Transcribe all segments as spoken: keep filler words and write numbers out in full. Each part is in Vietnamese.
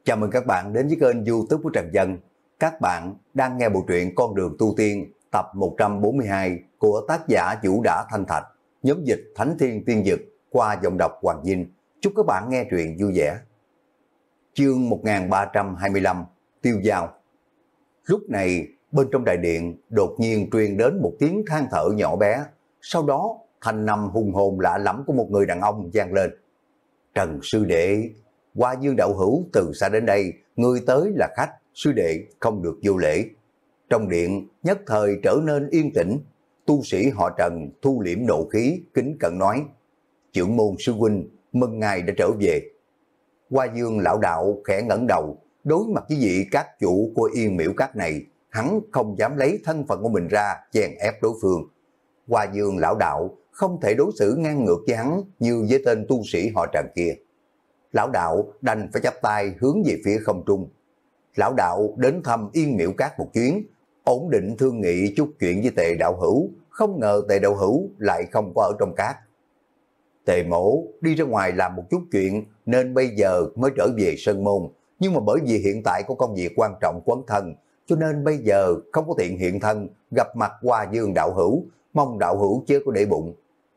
Chào mừng các bạn đến với kênh YouTube của Trần Dân. Các bạn đang nghe bộ truyện Con đường tu tiên tập một trăm bốn mươi hai của tác giả Vũ Đã Thanh Thạch, nhóm dịch Thánh Thiên Tiên Dực qua giọng đọc Hoàng Vinh. Chúc các bạn nghe truyện vui vẻ. Chương một nghìn ba trăm hai mươi lăm, Tiêu Dao. Lúc này, bên trong đại điện đột nhiên truyền đến một tiếng than thở nhỏ bé. Sau đó, thanh âm hùng hồn lạ lẫm của một người đàn ông vang lên. Trần sư đệ, Hoa Dương đạo hữu từ xa đến đây, người tới là khách, sư đệ không được vô lễ. Trong điện nhất thời trở nên yên tĩnh, tu sĩ họ Trần thu liễm nộ khí, kính cẩn nói: Trưởng môn sư huynh, mừng ngài đã trở về. Hoa Dương lão đạo khẽ ngẩng đầu, đối mặt với vị các chủ của Yên Miễu Các này, hắn không dám lấy thân phận của mình ra chèn ép đối phương. Hoa Dương lão đạo không thể đối xử ngang ngược với hắn như với tên tu sĩ họ Trần kia. Lão đạo đành phải chắp tay hướng về phía không trung. Lão đạo đến thăm Yên Miễu Các một chuyến, ổn định thương nghị chút chuyện với Tề đạo hữu, không ngờ Tề đạo hữu lại không có ở trong các. Tề mổ đi ra ngoài làm một chút chuyện nên bây giờ mới trở về Sơn Môn, nhưng mà bởi vì hiện tại có công việc quan trọng quấn thân, cho nên bây giờ không có tiện hiện thân gặp mặt Hoa Dương đạo hữu, mong đạo hữu chớ có để bụng.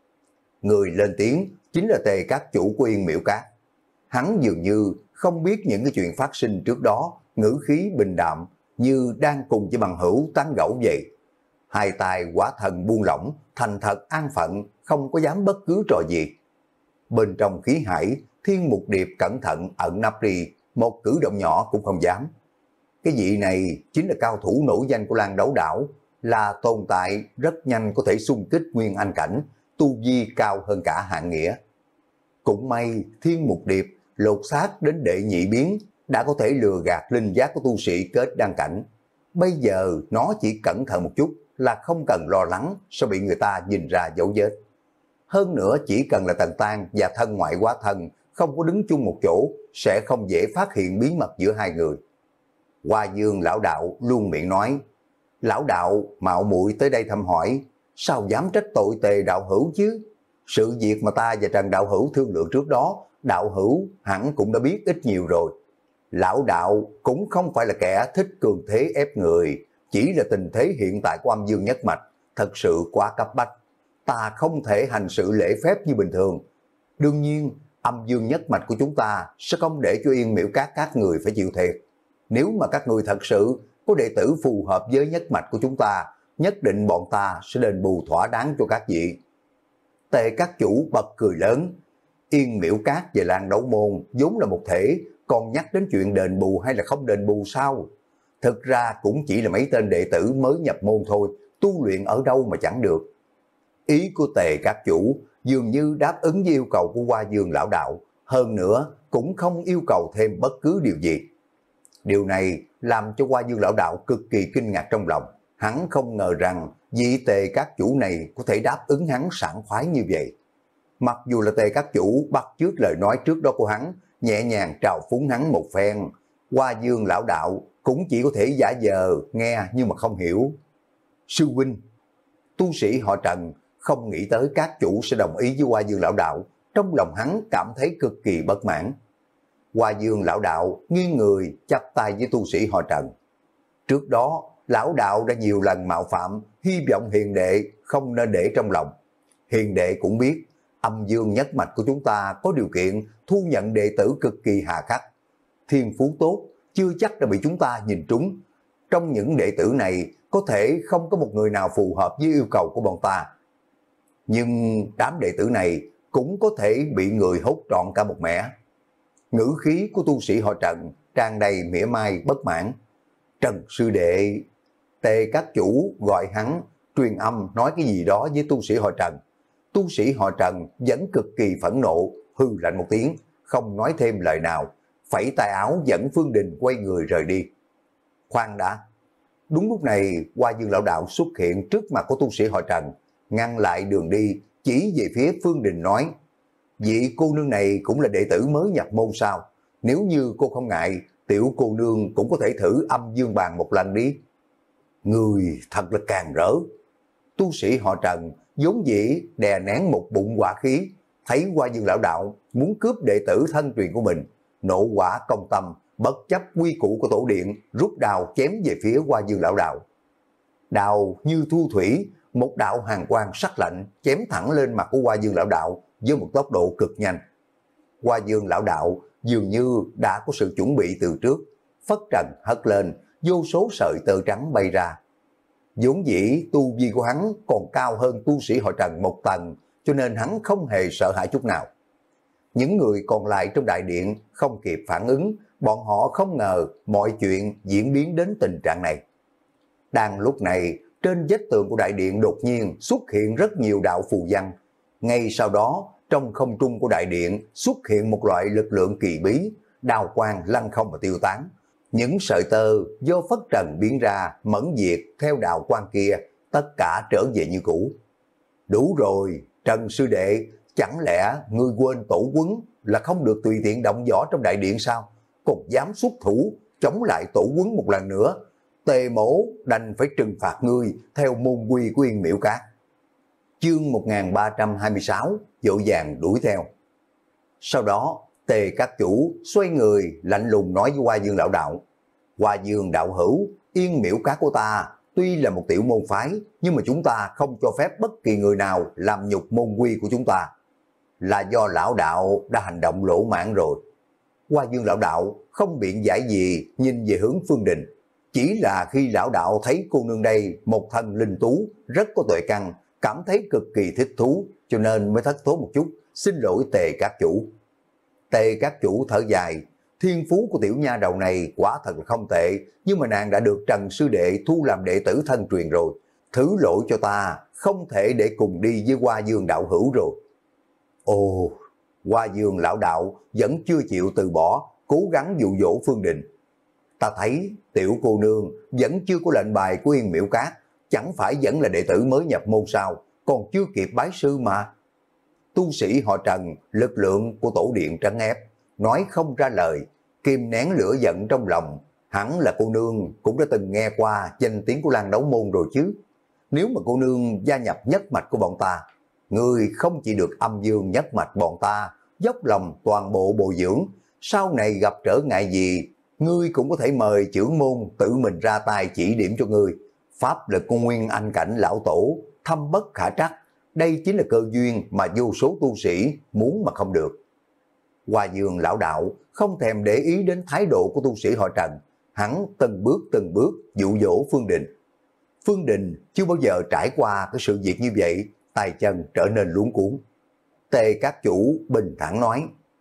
Người lên tiếng chính là Tề các chủ của Yên Miễu Các. Hắn dường như không biết những cái chuyện phát sinh trước đó, ngữ khí bình đạm như đang cùng với bằng hữu tán gẫu vậy. Hai tay quả thần buông lỏng, thành thật an phận, không có dám bất cứ trò gì. Bên trong khí hải, Thiên Mục Điệp cẩn thận ẩn nấp đi, một cử động nhỏ cũng không dám. Cái vị này chính là cao thủ nổi danh của Lan Đấu Đảo, là tồn tại rất nhanh có thể xung kích nguyên anh cảnh, tu vi cao hơn cả Hạng Nghĩa. Cũng may Thiên Mục Điệp lột xác đến đệ nhị biến đã có thể lừa gạt linh giác của tu sĩ kết đăng cảnh. Bây giờ nó chỉ cẩn thận một chút là không cần lo lắng sẽ bị người ta nhìn ra dấu vết. Hơn nữa chỉ cần là Tần Tan và thân ngoại hóa thân không có đứng chung một chỗ sẽ không dễ phát hiện bí mật giữa hai người. Hoa Dương lão đạo luôn miệng nói: Lão đạo mạo muội tới đây thăm hỏi, sao dám trách tội Tề đạo hữu chứ? Sự việc mà ta và Trần đạo hữu thương lượng trước đó, đạo hữu hẳn cũng đã biết ít nhiều rồi. Lão đạo cũng không phải là kẻ thích cường thế ép người, chỉ là tình thế hiện tại của Âm Dương Nhất Mạch thật sự quá cấp bách, ta không thể hành sự lễ phép như bình thường. Đương nhiên Âm Dương Nhất Mạch của chúng ta sẽ không để cho Yên Miễu Các các người phải chịu thiệt. Nếu mà các người thật sự có đệ tử phù hợp với nhất mạch của chúng ta, nhất định bọn ta sẽ đền bù thỏa đáng cho các vị. Tề các chủ bật cười lớn: Yên Miễu Các và Lan Đấu Môn vốn là một thể, còn nhắc đến chuyện đền bù hay là không đền bù sao? Thực ra cũng chỉ là mấy tên đệ tử mới nhập môn thôi, tu luyện ở đâu mà chẳng được. Ý của Tề các chủ dường như đáp ứng với yêu cầu của Hoa Dương lão đạo, hơn nữa cũng không yêu cầu thêm bất cứ điều gì. Điều này làm cho Hoa Dương lão đạo cực kỳ kinh ngạc trong lòng. Hắn không ngờ rằng vị Tề các chủ này có thể đáp ứng hắn sảng khoái như vậy. Mặc dù là Tề các chủ bắt chước lời nói trước đó của hắn, nhẹ nhàng trào phúng hắn một phen, Hoa Dương lão đạo cũng chỉ có thể giả vờ nghe nhưng mà không hiểu. Sư huynh, tu sĩ họ Trần không nghĩ tới các chủ sẽ đồng ý với Hoa Dương lão đạo, trong lòng hắn cảm thấy cực kỳ bất mãn. Hoa Dương lão đạo nghiêng người chắp tay với tu sĩ họ Trần. Trước đó lão đạo đã nhiều lần mạo phạm, hy vọng hiền đệ không nên để trong lòng. Hiền đệ cũng biết Âm Dương Nhất Mạch của chúng ta có điều kiện thu nhận đệ tử cực kỳ hà khắc. Thiên phú tốt chưa chắc đã bị chúng ta nhìn trúng. Trong những đệ tử này có thể không có một người nào phù hợp với yêu cầu của bọn ta. Nhưng đám đệ tử này cũng có thể bị người hốt trọn cả một mẻ. Ngữ khí của tu sĩ họ Trần tràn đầy mỉa mai bất mãn. Trần sư đệ. Tề các chủ gọi hắn truyền âm nói cái gì đó với tu sĩ họ Trần. Tu sĩ họ Trần vẫn cực kỳ phẫn nộ, hư lạnh một tiếng, không nói thêm lời nào, phẩy tay áo dẫn Phương Đình quay người rời đi. Khoan đã. Đúng lúc này Hoa Dương lão đạo xuất hiện trước mặt của tu sĩ họ Trần, ngăn lại đường đi, chỉ về phía Phương Đình nói: Vị cô nương này cũng là đệ tử mới nhập môn sao? Nếu như cô không ngại, tiểu cô nương cũng có thể thử Âm Dương Bàn một lần đi. Người thật là càng rỡ. Tu sĩ họ Trần vốn dĩ đè nén một bụng hỏa khí, thấy Hoa Dương lão đạo muốn cướp đệ tử thân truyền của mình, nộ quả công tâm, bất chấp quy củ của tổ điện, rút đao chém về phía Hoa Dương lão đạo. Đao như thu thủy, một đạo hàn quang sắc lạnh chém thẳng lên mặt của Hoa Dương lão đạo với một tốc độ cực nhanh. Hoa Dương lão đạo dường như đã có sự chuẩn bị từ trước, phất trần hất lên, vô số sợi tơ trắng bay ra. Vốn dĩ tu vi của hắn còn cao hơn tu sĩ họ Trần một tầng, cho nên hắn không hề sợ hãi chút nào. Những người còn lại trong đại điện không kịp phản ứng, bọn họ không ngờ mọi chuyện diễn biến đến tình trạng này. Đang lúc này, trên vách tường của đại điện đột nhiên xuất hiện rất nhiều đạo phù văn. Ngay sau đó, trong không trung của đại điện xuất hiện một loại lực lượng kỳ bí, đào quang lăng không và tiêu tán. Những sợi tơ do phất trần biến ra mẫn diệt theo đạo quang kia, tất cả trở về như cũ. Đủ rồi, Trần sư đệ, chẳng lẽ ngươi quên tổ quấn là không được tùy tiện động võ trong đại điện sao? Còn dám xuất thủ chống lại tổ quấn một lần nữa, Tề Mỗ đành phải trừng phạt ngươi theo môn quy của Yên Miễu Cát. Chương một nghìn ba trăm hai mươi sáu vội vàng đuổi theo. Sau đó Tề các chủ xoay người lạnh lùng nói với Hoa Dương lão đạo: Hoa Dương đạo hữu, Yên Miễu Cát của ta tuy là một tiểu môn phái, nhưng mà chúng ta không cho phép bất kỳ người nào làm nhục môn quy của chúng ta. Là do lão đạo đã hành động lỗ mãn rồi. Hoa Dương lão đạo không biện giải gì, nhìn về hướng Phương Đình. Chỉ là khi lão đạo thấy cô nương đây một thân linh tú, rất có tuệ căn, cảm thấy cực kỳ thích thú, cho nên mới thất thố một chút, xin lỗi Tề các chủ. Tề các chủ thở dài, thiên phú của tiểu nha đầu này quả thật là không tệ, nhưng mà nàng đã được Trần sư đệ thu làm đệ tử thân truyền rồi. Thứ lỗi cho ta, không thể để cùng đi với Hoa Dương đạo hữu rồi. Ồ, Hoa Dương lão đạo vẫn chưa chịu từ bỏ, cố gắng dụ dỗ Phương Đình. Ta thấy tiểu cô nương vẫn chưa có lệnh bài của Yên Miễu Cát, chẳng phải vẫn là đệ tử mới nhập môn sao, còn chưa kịp bái sư mà. Tu sĩ họ Trần, lực lượng của tổ điện trấn ép, nói không ra lời, kìm nén lửa giận trong lòng. Hẳn là cô nương cũng đã từng nghe qua danh tiếng của Lan Đấu Môn rồi chứ. Nếu mà cô nương gia nhập nhất mạch của bọn ta, người không chỉ được âm dương nhất mạch bọn ta dốc lòng toàn bộ bồi dưỡng, sau này gặp trở ngại gì, ngươi cũng có thể mời trưởng môn tự mình ra tay chỉ điểm cho ngươi. Pháp lực của Nguyên Anh cảnh lão tổ thâm bất khả trắc, đây chính là cơ duyên mà vô số tu sĩ muốn mà không được. Hoa Dương lão đạo không thèm để ý đến thái độ của tu sĩ họ Trần, hắn từng bước từng bước dụ dỗ Phương Đình. Phương Đình chưa bao giờ trải qua cái sự việc như vậy, tay chân trở nên luống cuống. Tề các chủ bình thản nói: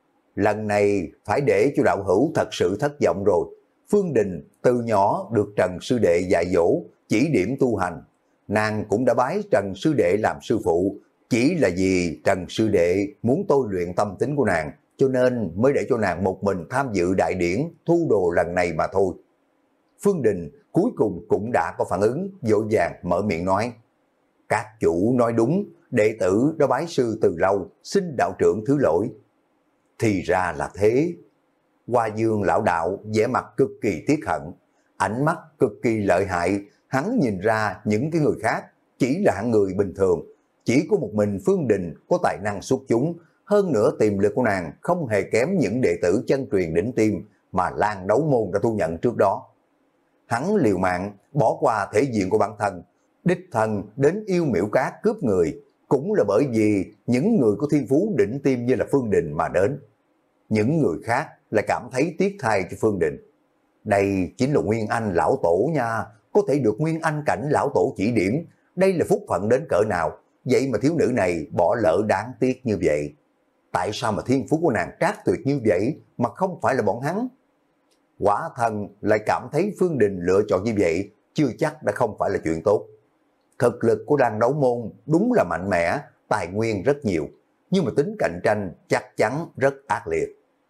lần này phải để cho đạo hữu thật sự thất vọng rồi. Phương Đình từ nhỏ được Trần sư đệ dạy dỗ, chỉ điểm tu hành. Nàng cũng đã bái Trần sư đệ làm sư phụ, chỉ là vì Trần sư đệ muốn tôi luyện tâm tính của nàng, cho nên mới để cho nàng một mình tham dự đại điển thu đồ lần này mà thôi. Phương Đình cuối cùng cũng đã có phản ứng, vội vàng mở miệng nói: các chủ nói đúng, đệ tử đã bái sư từ lâu, xin đạo trưởng thứ lỗi. Thì ra là thế. Hoa Dương lão đạo vẻ mặt cực kỳ tiếc hận, ánh mắt cực kỳ lợi hại. Hắn nhìn ra những cái người khác chỉ là hạng người bình thường, chỉ có một mình Phương Đình có tài năng xuất chúng, hơn nữa tiềm lực của nàng không hề kém những đệ tử chân truyền đỉnh tim mà Lan Đấu Môn đã thu nhận trước đó. Hắn liều mạng bỏ qua thể diện của bản thân, đích thân đến Yêu Miễu Cát cướp người, cũng là bởi vì những người có thiên phú đỉnh tim như là Phương Đình mà đến. Những người khác lại cảm thấy tiếc thay cho Phương Đình. Đây chính là Nguyên Anh lão tổ nha, có thể được Nguyên Anh cảnh lão tổ chỉ điểm, đây là phúc phận đến cỡ nào, vậy mà thiếu nữ này bỏ lỡ đáng tiếc như vậy. Tại sao mà thiên phú của nàng trác tuyệt như vậy mà không phải là bọn hắn? Quả thần lại cảm thấy Phương Đình lựa chọn như vậy chưa chắc đã không phải là chuyện tốt. Thực lực của Lan Đấu Môn đúng là mạnh mẽ, tài nguyên rất nhiều, nhưng mà tính cạnh tranh chắc chắn rất ác liệt.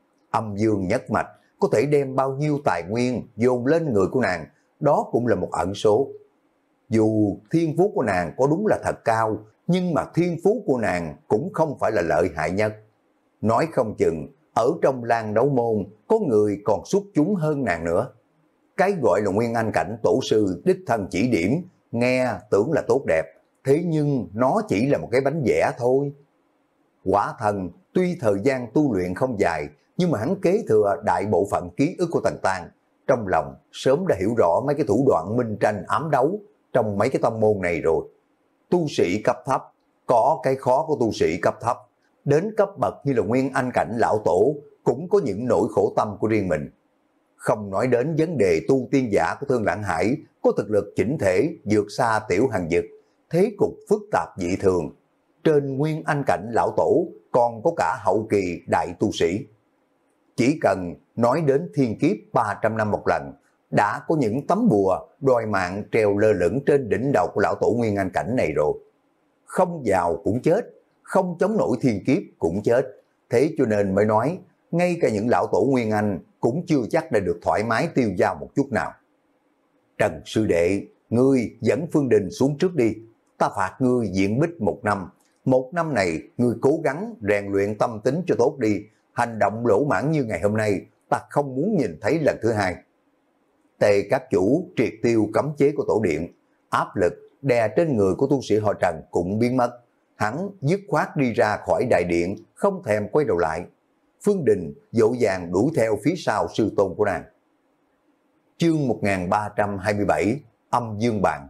Âm dương nhất mạch có thể đem bao nhiêu tài nguyên dồn lên người của nàng, đó cũng là một ẩn số. Dù thiên phú của nàng có đúng là thật cao, nhưng mà thiên phú của nàng cũng không phải là lợi hại nhất. Nói không chừng, ở trong Lan Đấu Môn có người còn xuất chúng hơn nàng nữa. Cái gọi là Nguyên Anh cảnh tổ sư đích thân chỉ điểm, nghe tưởng là tốt đẹp, thế nhưng nó chỉ là một cái bánh vẽ thôi. Quả thần tuy thời gian tu luyện không dài, nhưng mà hắn kế thừa đại bộ phận ký ức của Tần Tang, trong lòng sớm đã hiểu rõ mấy cái thủ đoạn minh tranh ám đấu trong mấy cái tông môn này rồi. Tu sĩ cấp thấp có cái khó của tu sĩ cấp thấp, đến cấp bậc như là Nguyên Anh cảnh lão tổ cũng có những nỗi khổ tâm của riêng mình. Không nói đến vấn đề tu tiên giả của Thương Lãng Hải có thực lực chỉnh thể vượt xa Tiểu Hằng Dực, thế cục phức tạp dị thường. Trên Nguyên Anh cảnh lão tổ còn có cả hậu kỳ đại tu sĩ. Chỉ cần nói đến thiên kiếp ba trăm năm một lần, đã có những tấm bùa đòi mạng treo lơ lửng trên đỉnh đầu của lão tổ Nguyên Anh cảnh này rồi. Không vào cũng chết, không chống nổi thiên kiếp cũng chết. Thế cho nên mới nói, ngay cả những lão tổ Nguyên Anh cũng chưa chắc đã được thoải mái tiêu dao một chút nào. Trần sư đệ, ngươi dẫn Phương Đình xuống trước đi, ta phạt ngươi diện bích một năm. Một năm này, ngươi cố gắng rèn luyện tâm tính cho tốt đi, hành động lỗ mãn như ngày hôm nay, ta không muốn nhìn thấy lần thứ hai. Tề các chủ triệt tiêu cấm chế của tổ điện, áp lực đè trên người của tu sĩ họ Trần cũng biến mất. Hắn dứt khoát đi ra khỏi đại điện, không thèm quay đầu lại. Phương Đình dỗ dàng đuổi theo phía sau sư tôn của nàng. Chương một nghìn ba trăm hai mươi bảy, Âm Dương Bàn.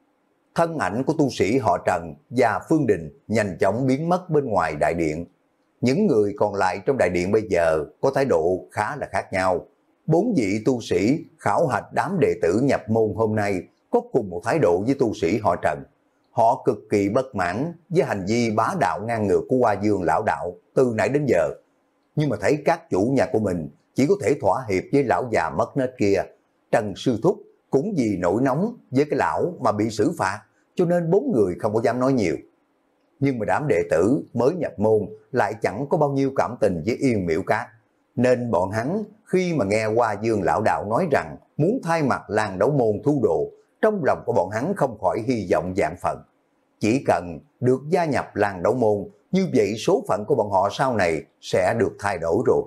Thân ảnh của tu sĩ họ Trần và Phương Đình nhanh chóng biến mất bên ngoài đại điện. Những người còn lại trong đại điện bây giờ có thái độ khá là khác nhau. Bốn vị tu sĩ khảo hạch đám đệ tử nhập môn hôm nay có cùng một thái độ với tu sĩ họ Trần. Họ cực kỳ bất mãn với hành vi bá đạo ngang ngược của Hoa Dương lão đạo từ nãy đến giờ. Nhưng mà thấy các chủ nhà của mình chỉ có thể thỏa hiệp với lão già mất nết kia. Trần Sư Thúc cũng vì nổi nóng với cái lão mà bị xử phạt, cho nên bốn người không có dám nói nhiều. Nhưng mà đám đệ tử mới nhập môn lại chẳng có bao nhiêu cảm tình với Yên Miễu Cát, nên bọn hắn khi mà nghe Hoa Dương lão đạo nói rằng muốn thay mặt làng đấu môn thu đồ, trong lòng của bọn hắn không khỏi hy vọng vạn phần. Chỉ cần được gia nhập làng đấu môn, như vậy số phận của bọn họ sau này sẽ được thay đổi rồi.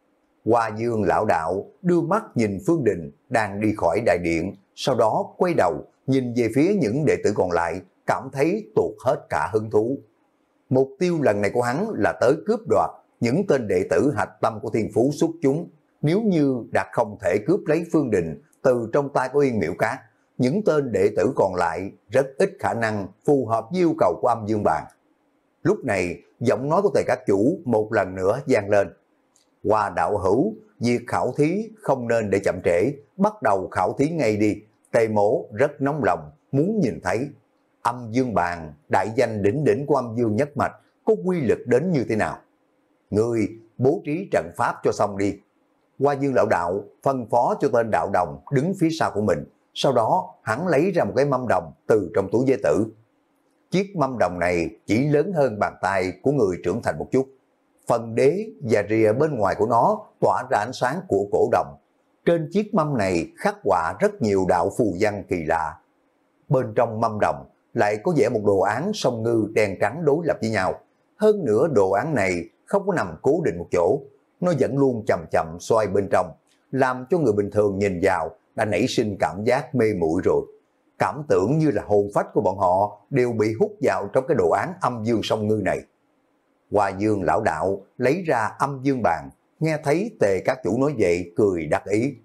Hoa Dương lão đạo đưa mắt nhìn Phương Đình đang đi khỏi đại điện, sau đó quay đầu nhìn về phía những đệ tử còn lại, cảm thấy tuột hết cả hứng thú. Mục tiêu lần này của hắn là tới cướp đoạt những tên đệ tử hạch tâm của Thiên Phú xuất chúng. Nếu như đã không thể cướp lấy Phương Đình từ trong tay của Yên Miễu Cát, những tên đệ tử còn lại rất ít khả năng phù hợp với yêu cầu của Âm Dương Bàn. Lúc này, giọng nói của Tề các chủ một lần nữa vang lên. Hoa đạo hữu, việc khảo thí không nên để chậm trễ, bắt đầu khảo thí ngay đi. Tề mỗ rất nóng lòng, muốn nhìn thấy Âm Dương Bàn, đại danh đỉnh đỉnh của Âm Dương nhất mạch, có quy lực đến như thế nào. Ngươi bố trí trận pháp cho xong đi. Hoa Dương lão đạo phân phó cho tên đạo đồng đứng phía sau của mình, sau đó hắn lấy ra một cái mâm đồng từ trong túi giới tử. Chiếc mâm đồng này chỉ lớn hơn bàn tay của người trưởng thành một chút. Phần đế và rìa bên ngoài của nó tỏa ra ánh sáng của cổ đồng. Trên chiếc mâm này khắc họa rất nhiều đạo phù văn kỳ lạ. Bên trong mâm đồng lại có vẽ một đồ án song ngư đen trắng đối lập với nhau. Hơn nữa đồ án này không có nằm cố định một chỗ, nó vẫn luôn chậm chậm xoay bên trong, làm cho người bình thường nhìn vào đã nảy sinh cảm giác mê muội rồi. Cảm tưởng như là hồn phách của bọn họ đều bị hút vào trong cái đồ án Âm Dương song ngư này. Hoa Dương lão đạo lấy ra Âm Dương Bàn, nghe thấy Tề các chủ nói vậy cười đắc ý.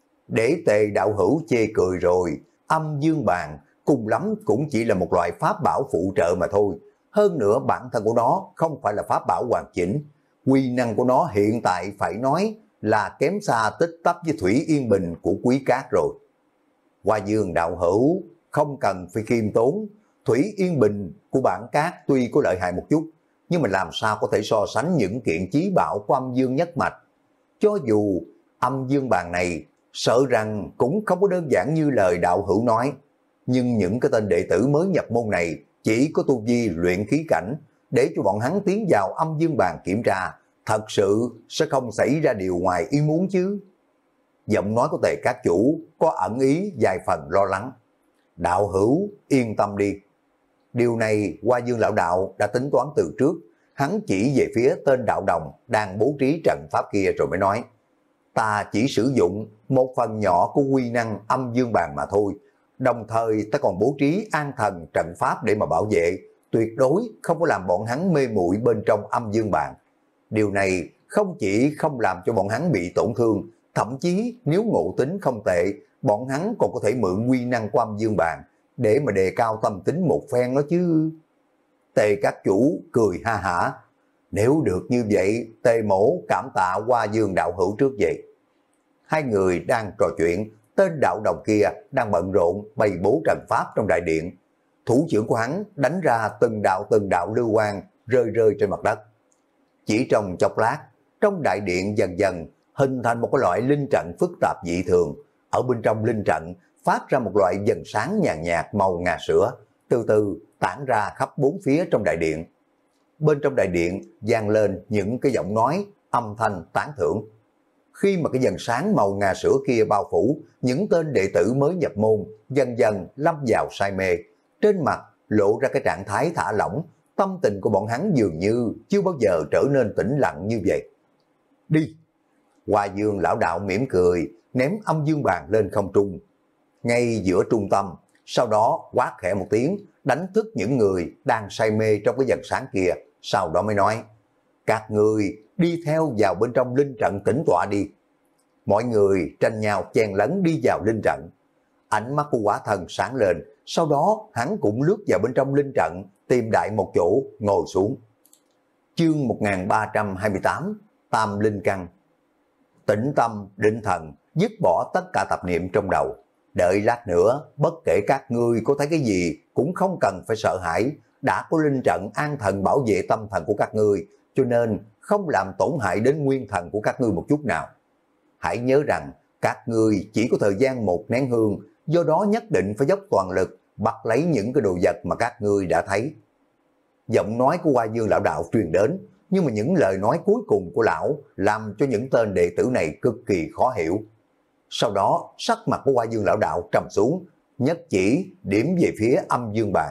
Để Tề đạo hữu chê cười rồi, Âm Dương Bàn cùng lắm cũng chỉ là một loại pháp bảo phụ trợ mà thôi. Hơn nữa bản thân của nó không phải là pháp bảo hoàn chỉnh. Quy năng của nó hiện tại phải nói là kém xa tích tắp với Thủy Yên Bình của Quý Cát rồi. Hoa Dương đạo hữu không cần phải khiêm tốn. Thủy Yên Bình của bản Cát tuy có lợi hại một chút, nhưng mà làm sao có thể so sánh những kiện chí bảo của Âm Dương nhất mạch. Cho dù Âm Dương Bàn này sợ rằng cũng không có đơn giản như lời đạo hữu nói, nhưng những cái tên đệ tử mới nhập môn này chỉ có tu vi luyện khí cảnh, để cho bọn hắn tiến vào Âm Dương Bàn kiểm tra, thật sự sẽ không xảy ra điều ngoài ý muốn chứ. Giọng nói của Tề các chủ có ẩn ý vài phần lo lắng. Đạo hữu yên tâm đi. Điều này Hoa Dương lão đạo đã tính toán từ trước. Hắn chỉ về phía tên đạo đồng đang bố trí trận pháp kia rồi mới nói. Ta chỉ sử dụng một phần nhỏ của quy năng Âm Dương Bàn mà thôi. Đồng thời ta còn bố trí an thần trận pháp để mà bảo vệ, tuyệt đối không có làm bọn hắn mê muội bên trong Âm Dương Bàn. Điều này không chỉ không làm cho bọn hắn bị tổn thương, thậm chí nếu ngộ tính không tệ, bọn hắn còn có thể mượn quy năng của âm dương bàn để mà đề cao tâm tính một phen đó chứ. Tề các chủ cười ha hả. Nếu được như vậy, Tề mổ cảm tạ Hoa Dương đạo hữu trước vậy. Hai người đang trò chuyện, tên đạo đồng kia đang bận rộn bày bố trận pháp trong đại điện. Thủ trưởng của hắn đánh ra từng đạo từng đạo lưu quang rơi rơi trên mặt đất. Chỉ trong chốc lát, trong đại điện dần dần hình thành một cái loại linh trận phức tạp dị thường. Ở bên trong linh trận phát ra một loại dần sáng nhàn nhạt màu ngà sữa, từ từ tản ra khắp bốn phía trong đại điện. Bên trong đại điện vang lên những cái giọng nói, âm thanh tán thưởng. Khi mà cái dần sáng màu ngà sữa kia bao phủ, những tên đệ tử mới nhập môn dần dần lâm vào say mê. Trên mặt lộ ra cái trạng thái thả lỏng, tâm tình của bọn hắn dường như chưa bao giờ trở nên tĩnh lặng như vậy. Đi! Hoa Dương lão đạo mỉm cười, ném âm dương bàn lên không trung. Ngay giữa trung tâm, sau đó quát khẽ một tiếng, đánh thức những người đang say mê trong cái dần sáng kia, sau đó mới nói, các người đi theo vào bên trong linh trận tĩnh tọa đi. Mọi người tranh nhau chen lấn đi vào linh trận. Ánh mắt của Quả Thần sáng lên, sau đó hắn cũng lướt vào bên trong linh trận, tìm đại một chỗ, ngồi xuống. Chương một nghìn ba trăm hai mươi tám, Tam Linh Căn. Tĩnh tâm, định thần, dứt bỏ tất cả tạp niệm trong đầu. Đợi lát nữa, bất kể các ngươi có thấy cái gì, cũng không cần phải sợ hãi. Đã có linh trận an thần bảo vệ tâm thần của các ngươi, cho nên không làm tổn hại đến nguyên thần của các ngươi một chút nào. Hãy nhớ rằng, các ngươi chỉ có thời gian một nén hương, do đó nhất định phải dốc toàn lực, bắt lấy những cái đồ vật mà các ngươi đã thấy. Giọng nói của Hoa Dương lão đạo truyền đến, nhưng mà những lời nói cuối cùng của lão làm cho những tên đệ tử này cực kỳ khó hiểu. Sau đó, sắc mặt của Hoa Dương lão đạo trầm xuống, nhất chỉ điểm về phía âm dương bàn.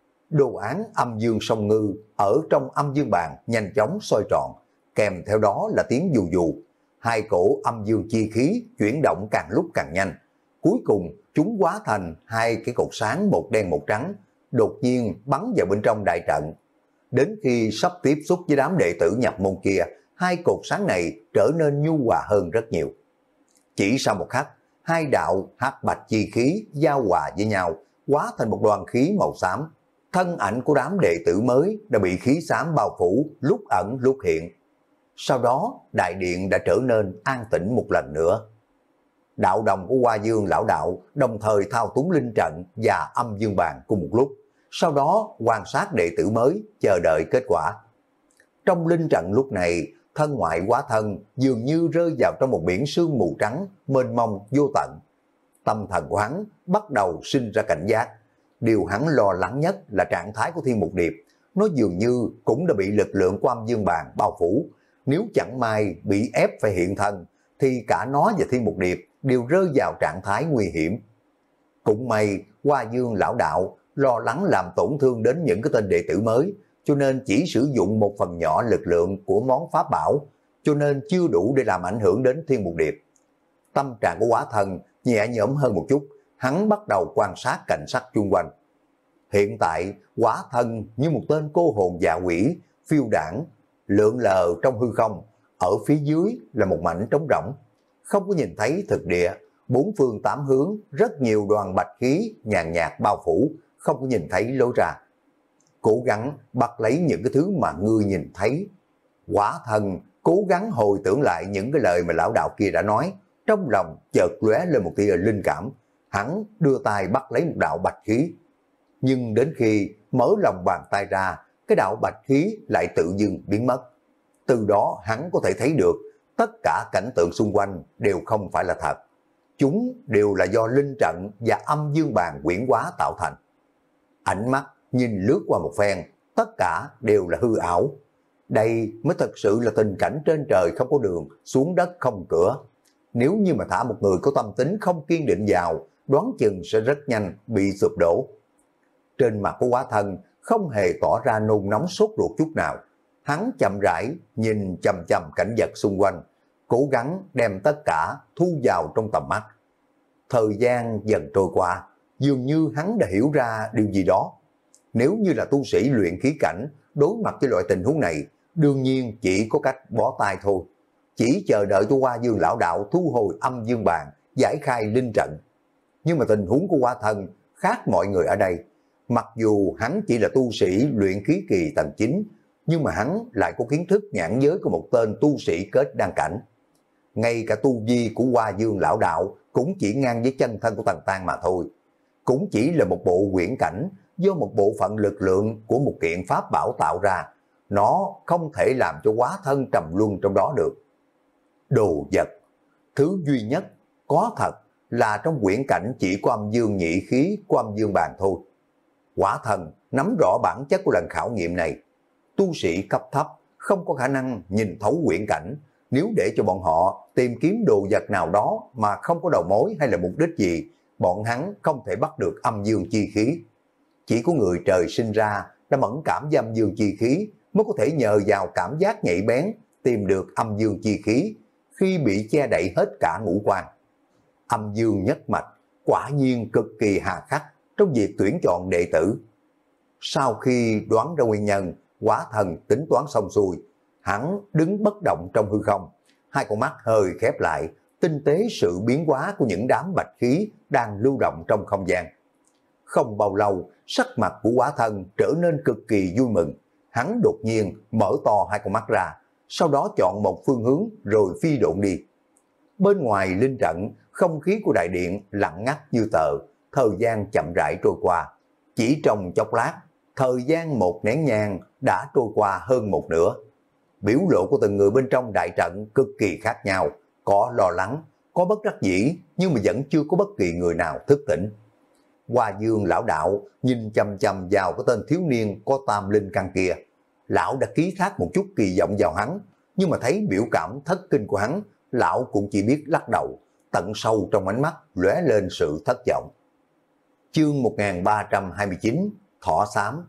Đồ án âm dương song ngư ở trong âm dương bàn nhanh chóng xoay tròn, kèm theo đó là tiếng dù dù. Hai cổ âm dương chi khí chuyển động càng lúc càng nhanh. Cuối cùng, chúng hóa thành hai cái cột sáng một đen một trắng, đột nhiên bắn vào bên trong đại trận. Đến khi sắp tiếp xúc với đám đệ tử nhập môn kia, hai cột sáng này trở nên nhu hòa hơn rất nhiều. Chỉ sau một khắc, hai đạo hắc bạch chi khí giao hòa với nhau, hóa thành một đoàn khí màu xám. Thân ảnh của đám đệ tử mới đã bị khí xám bao phủ, lúc ẩn lúc hiện. Sau đó, đại điện đã trở nên an tĩnh một lần nữa. Đạo đồng của Hoa Dương lão đạo đồng thời thao túng linh trận và âm dương bàn cùng một lúc. Sau đó quan sát đệ tử mới, chờ đợi kết quả. Trong linh trận lúc này, thân ngoại hóa thân dường như rơi vào trong một biển sương mù trắng, mênh mông vô tận. Tâm thần của hắn bắt đầu sinh ra cảnh giác. Điều hắn lo lắng nhất là trạng thái của Thiên Mục Điệp. Nó dường như cũng đã bị lực lượng của âm dương bàn bao phủ. Nếu chẳng may bị ép phải hiện thân, thì cả nó và Thiên Mục Điệp đều rơi vào trạng thái nguy hiểm. Cũng may Hoa Dương lão đạo lo lắng làm tổn thương đến những cái tên đệ tử mới, cho nên chỉ sử dụng một phần nhỏ lực lượng của món pháp bảo, cho nên chưa đủ để làm ảnh hưởng đến Thiên Mục Điệp. Tâm trạng của Quả Thần nhẹ nhõm hơn một chút, hắn bắt đầu quan sát cảnh sắc chung quanh. Hiện tại, Quả Thần như một tên cô hồn dạ quỷ, phiêu đảng, lượn lờ trong hư không, ở phía dưới là một mảnh trống rỗng, không có nhìn thấy thực địa, bốn phương tám hướng rất nhiều đoàn bạch khí nhàn nhạt bao phủ, không có nhìn thấy lối ra. Cố gắng bắt lấy những cái thứ mà ngươi nhìn thấy. Quả Thần cố gắng hồi tưởng lại những cái lời mà lão đạo kia đã nói, trong lòng chợt lóe lên một tia linh cảm, hắn đưa tay bắt lấy một đạo bạch khí. Nhưng đến khi mở lòng bàn tay ra, cái đạo bạch khí lại tự dưng biến mất. Từ đó hắn có thể thấy được tất cả cảnh tượng xung quanh đều không phải là thật. Chúng đều là do linh trận và âm dương bàn quyển hóa tạo thành. Ánh mắt nhìn lướt qua một phen, tất cả đều là hư ảo. Đây mới thật sự là tình cảnh trên trời không có đường, xuống đất không cửa. Nếu như mà thả một người có tâm tính không kiên định vào, đoán chừng sẽ rất nhanh bị sụp đổ. Trên mặt của Quả Thần không hề tỏ ra nôn nóng sốt ruột chút nào. Hắn chậm rãi nhìn chằm chằm cảnh vật xung quanh, cố gắng đem tất cả thu vào trong tầm mắt. Thời gian dần trôi qua, dường như hắn đã hiểu ra điều gì đó. Nếu như là tu sĩ luyện khí cảnh, đối mặt với loại tình huống này, đương nhiên chỉ có cách bỏ tay thôi, chỉ chờ đợi cho Hoa Dương lão đạo thu hồi âm dương bàn, giải khai linh trận. Nhưng mà tình huống của Hoa Thần khác mọi người ở đây. Mặc dù hắn chỉ là tu sĩ luyện khí kỳ tầng chín, nhưng mà hắn lại có kiến thức nhãn giới của một tên tu sĩ kết đan cảnh. Ngay cả tu vi của Hoa Dương lão đạo cũng chỉ ngang với chân thân của Tần Tan mà thôi. Cũng chỉ là một bộ quyển cảnh do một bộ phận lực lượng của một kiện pháp bảo tạo ra. Nó không thể làm cho Hóa Thân trầm luân trong đó được. Đồ vật, thứ duy nhất có thật là trong quyển cảnh chỉ có âm dương nhị khí của âm dương bàn thôi. Quả Thần nắm rõ bản chất của lần khảo nghiệm này. Tu sĩ cấp thấp không có khả năng nhìn thấu quyển cảnh. Nếu để cho bọn họ tìm kiếm đồ vật nào đó mà không có đầu mối hay là mục đích gì, bọn hắn không thể bắt được âm dương chi khí. Chỉ có người trời sinh ra đã mẫn cảm với âm dương chi khí mới có thể nhờ vào cảm giác nhạy bén tìm được âm dương chi khí khi bị che đậy hết cả ngũ quan. Âm dương nhất mạch quả nhiên cực kỳ hà khắc trong việc tuyển chọn đệ tử. Sau khi đoán ra nguyên nhân, Quả Thần tính toán xong xuôi, hắn đứng bất động trong hư không, hai con mắt hơi khép lại, tinh tế sự biến hóa của những đám bạch khí đang lưu động trong không gian. Không bao lâu, sắc mặt của Quả Thần trở nên cực kỳ vui mừng, hắn đột nhiên mở to hai con mắt ra, sau đó chọn một phương hướng rồi phi độn đi. Bên ngoài linh trận, không khí của đại điện lặng ngắt như tờ, thời gian chậm rãi trôi qua. Chỉ trong chốc lát, thời gian một nén nhang đã trôi qua hơn một nửa. Biểu lộ của từng người bên trong đại trận cực kỳ khác nhau, có lo lắng, có bất đắc dĩ, nhưng mà vẫn chưa có bất kỳ người nào thức tỉnh. Hoa Dương lão đạo nhìn chăm chăm vào cái tên thiếu niên có tam linh căn kia. Lão đã ký thác một chút kỳ vọng vào hắn, nhưng mà thấy biểu cảm thất kinh của hắn, lão cũng chỉ biết lắc đầu, tận sâu trong ánh mắt lóe lên sự thất vọng. Chương một nghìn ba trăm hai mươi chín, Thỏ Xám.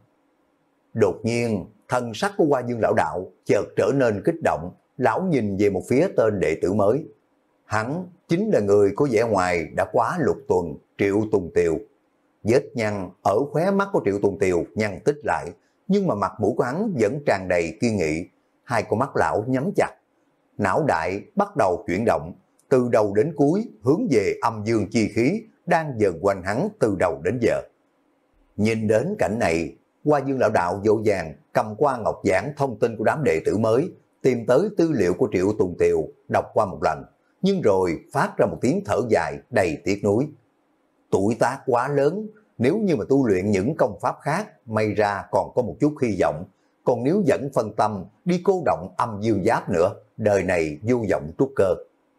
Đột nhiên, thân sắc của Hoa Dương lão đạo chợt trở nên kích động, lão nhìn về một phía tên đệ tử mới. Hắn chính là người có vẻ ngoài đã quá lục tuần, Triệu Tùng Tiều. Vết nhăn ở khóe mắt của Triệu Tùng Tiều nhăn tích lại, nhưng mà mặt mũi của hắn vẫn tràn đầy kiên nghị. Hai con mắt lão nhắm chặt, não đại bắt đầu chuyển động, từ đầu đến cuối hướng về âm dương chi khí đang dần quanh hắn từ đầu đến giờ. Nhìn đến cảnh này, Hoa Dương lão đạo vội vàng cầm qua ngọc giảng thông tin của đám đệ tử mới, tìm tới tư liệu của Triệu Tùng Tiều, đọc qua một lần, nhưng rồi phát ra một tiếng thở dài đầy tiếc nuối. Tuổi tác quá lớn, nếu như mà tu luyện những công pháp khác, may ra còn có một chút hy vọng, còn nếu vẫn phân tâm đi cô động âm dương giáp nữa, đời này vô vọng trút cơ.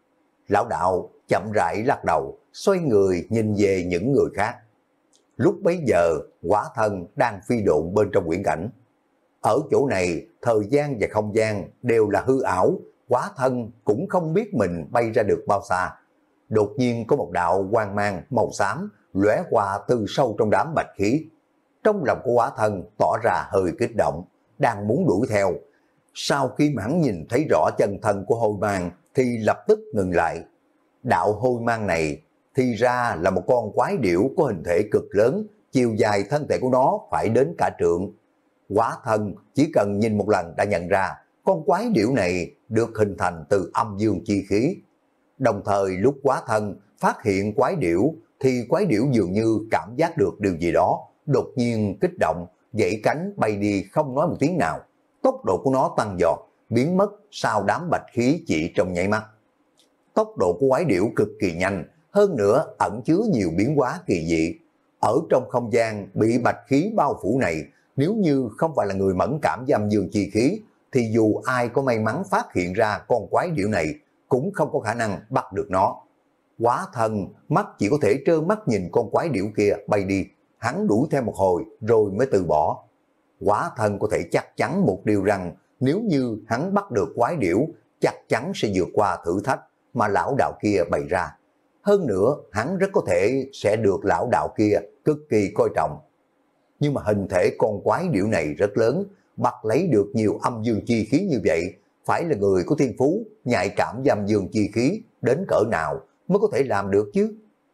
Lão đạo chậm rãi lắc đầu, xoay người nhìn về những người khác. Lúc bấy giờ, Quả Thần đang phi độn bên trong quyển cảnh. Ở chỗ này, thời gian và không gian đều là hư ảo, Quả Thần cũng không biết mình bay ra được bao xa. Đột nhiên có một đạo quang mang màu xám lóe qua từ sâu trong đám bạch khí. Trong lòng của Quả Thần tỏ ra hơi kích động, đang muốn đuổi theo. Sau khi mà hắn nhìn thấy rõ chân thân của hôi mang thì lập tức ngừng lại. Đạo hôi mang này thì ra là một con quái điểu có hình thể cực lớn, chiều dài thân thể của nó phải đến cả trượng. Quả Thần chỉ cần nhìn một lần đã nhận ra con quái điểu này được hình thành từ âm dương chi khí. Đồng thời lúc Quả Thần phát hiện quái điểu thì quái điểu dường như cảm giác được điều gì đó, đột nhiên kích động, dãy cánh bay đi không nói một tiếng nào. Tốc độ của nó tăng giọt, biến mất sau đám bạch khí chỉ trong nháy mắt. Tốc độ của quái điểu cực kỳ nhanh, hơn nữa ẩn chứa nhiều biến hóa kỳ dị. Ở trong không gian bị bạch khí bao phủ này, nếu như không phải là người mẫn cảm với âm dương chi khí, thì dù ai có may mắn phát hiện ra con quái điểu này, cũng không có khả năng bắt được nó. Quả Thần mắt chỉ có thể trơ mắt nhìn con quái điểu kia bay đi, hắn đuổi theo một hồi rồi mới từ bỏ. Quả Thần có thể chắc chắn một điều rằng nếu như hắn bắt được quái điểu, chắc chắn sẽ vượt qua thử thách mà lão đạo kia bày ra. Hơn nữa, hắn rất có thể sẽ được lão đạo kia cực kỳ coi trọng. Nhưng mà hình thể con quái điểu này rất lớn, bắt lấy được nhiều âm dương chi khí như vậy, phải là người có thiên phú, nhạy cảm với âm dương chi khí đến cỡ nào mới có thể làm được chứ.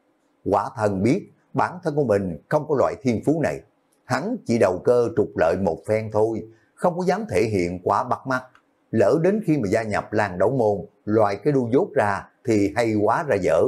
Quả Thần biết bản thân của mình không có loại thiên phú này, hắn chỉ đầu cơ trục lợi một phen thôi, không có dám thể hiện quá bắt mắt. Lỡ đến khi mà gia nhập làng đấu môn, loại cái đu dốt ra thì hay quá ra dở.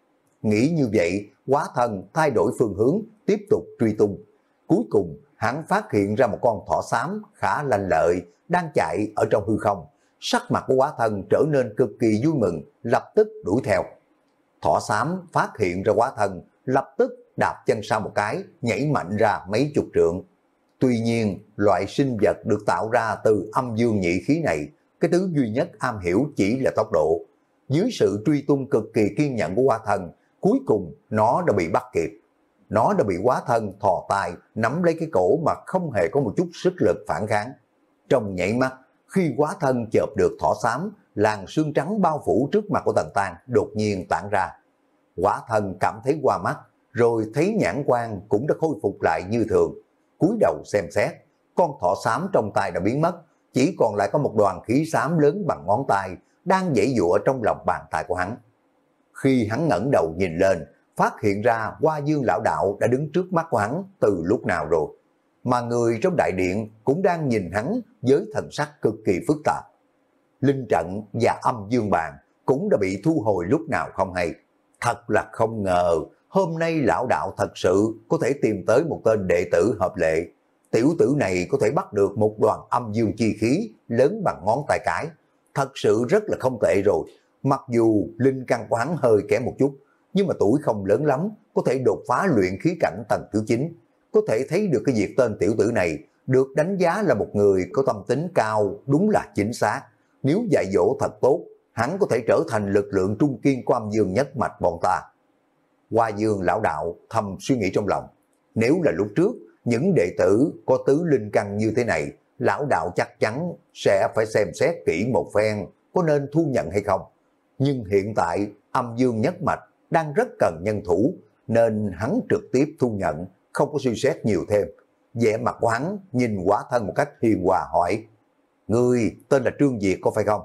Nghĩ như vậy, Quá Thân thay đổi phương hướng, tiếp tục truy tung. Cuối cùng, hắn phát hiện ra một con thỏ xám khá lanh lợi, đang chạy ở trong hư không. Sắc mặt của Quá Thân trở nên cực kỳ vui mừng, lập tức đuổi theo. Thỏ xám phát hiện ra Quá Thân, lập tức đạp chân sau một cái, nhảy mạnh ra mấy chục trượng. Tuy nhiên, loại sinh vật được tạo ra từ âm dương nhị khí này, cái thứ duy nhất am hiểu chỉ là tốc độ. Dưới sự truy tung cực kỳ kiên nhẫn của Quá Thân, cuối cùng nó đã bị bắt kịp. Nó đã bị Quá Thân thò tay nắm lấy cái cổ mà không hề có một chút sức lực phản kháng. Trong nhảy mắt, khi Quá Thân chộp được thỏ xám, làn sương trắng bao phủ trước mặt của Tần Tang đột nhiên tản ra. Quá Thân cảm thấy qua mắt, rồi thấy nhãn quan cũng đã khôi phục lại như thường. Cúi đầu xem xét, con thỏ xám trong tay đã biến mất, chỉ còn lại có một đoàn khí xám lớn bằng ngón tay đang giãy giụa trong lòng bàn tay của hắn. Khi hắn ngẩng đầu nhìn lên, phát hiện ra Hoa Dương lão đạo đã đứng trước mắt của hắn từ lúc nào rồi, mà người trong đại điện cũng đang nhìn hắn với thần sắc cực kỳ phức tạp. Linh trận và âm dương bàn cũng đã bị thu hồi lúc nào không hay. Thật là không ngờ, hôm nay lão đạo thật sự có thể tìm tới một tên đệ tử hợp lệ. Tiểu tử này có thể bắt được một đoàn âm dương chi khí lớn bằng ngón tay cái. Thật sự rất là không tệ rồi. Mặc dù linh căn của hắn hơi kém một chút, nhưng mà tuổi không lớn lắm, có thể đột phá luyện khí cảnh tầng thứ chín. Có thể thấy được cái việc tên tiểu tử này được đánh giá là một người có tâm tính cao, đúng là chính xác. Nếu dạy dỗ thật tốt, hắn có thể trở thành lực lượng trung kiên của âm dương nhất mạch bọn ta. Hoa Dương lão đạo thầm suy nghĩ trong lòng, nếu là lúc trước, những đệ tử có tứ linh căn như thế này, lão đạo chắc chắn sẽ phải xem xét kỹ một phen có nên thu nhận hay không. Nhưng hiện tại âm dương nhất mạch đang rất cần nhân thủ, nên hắn trực tiếp thu nhận, không có suy xét nhiều thêm. Vẻ mặt của hắn nhìn Quá Thân một cách hiền hòa hỏi, ngươi tên là Trương Việt có phải không?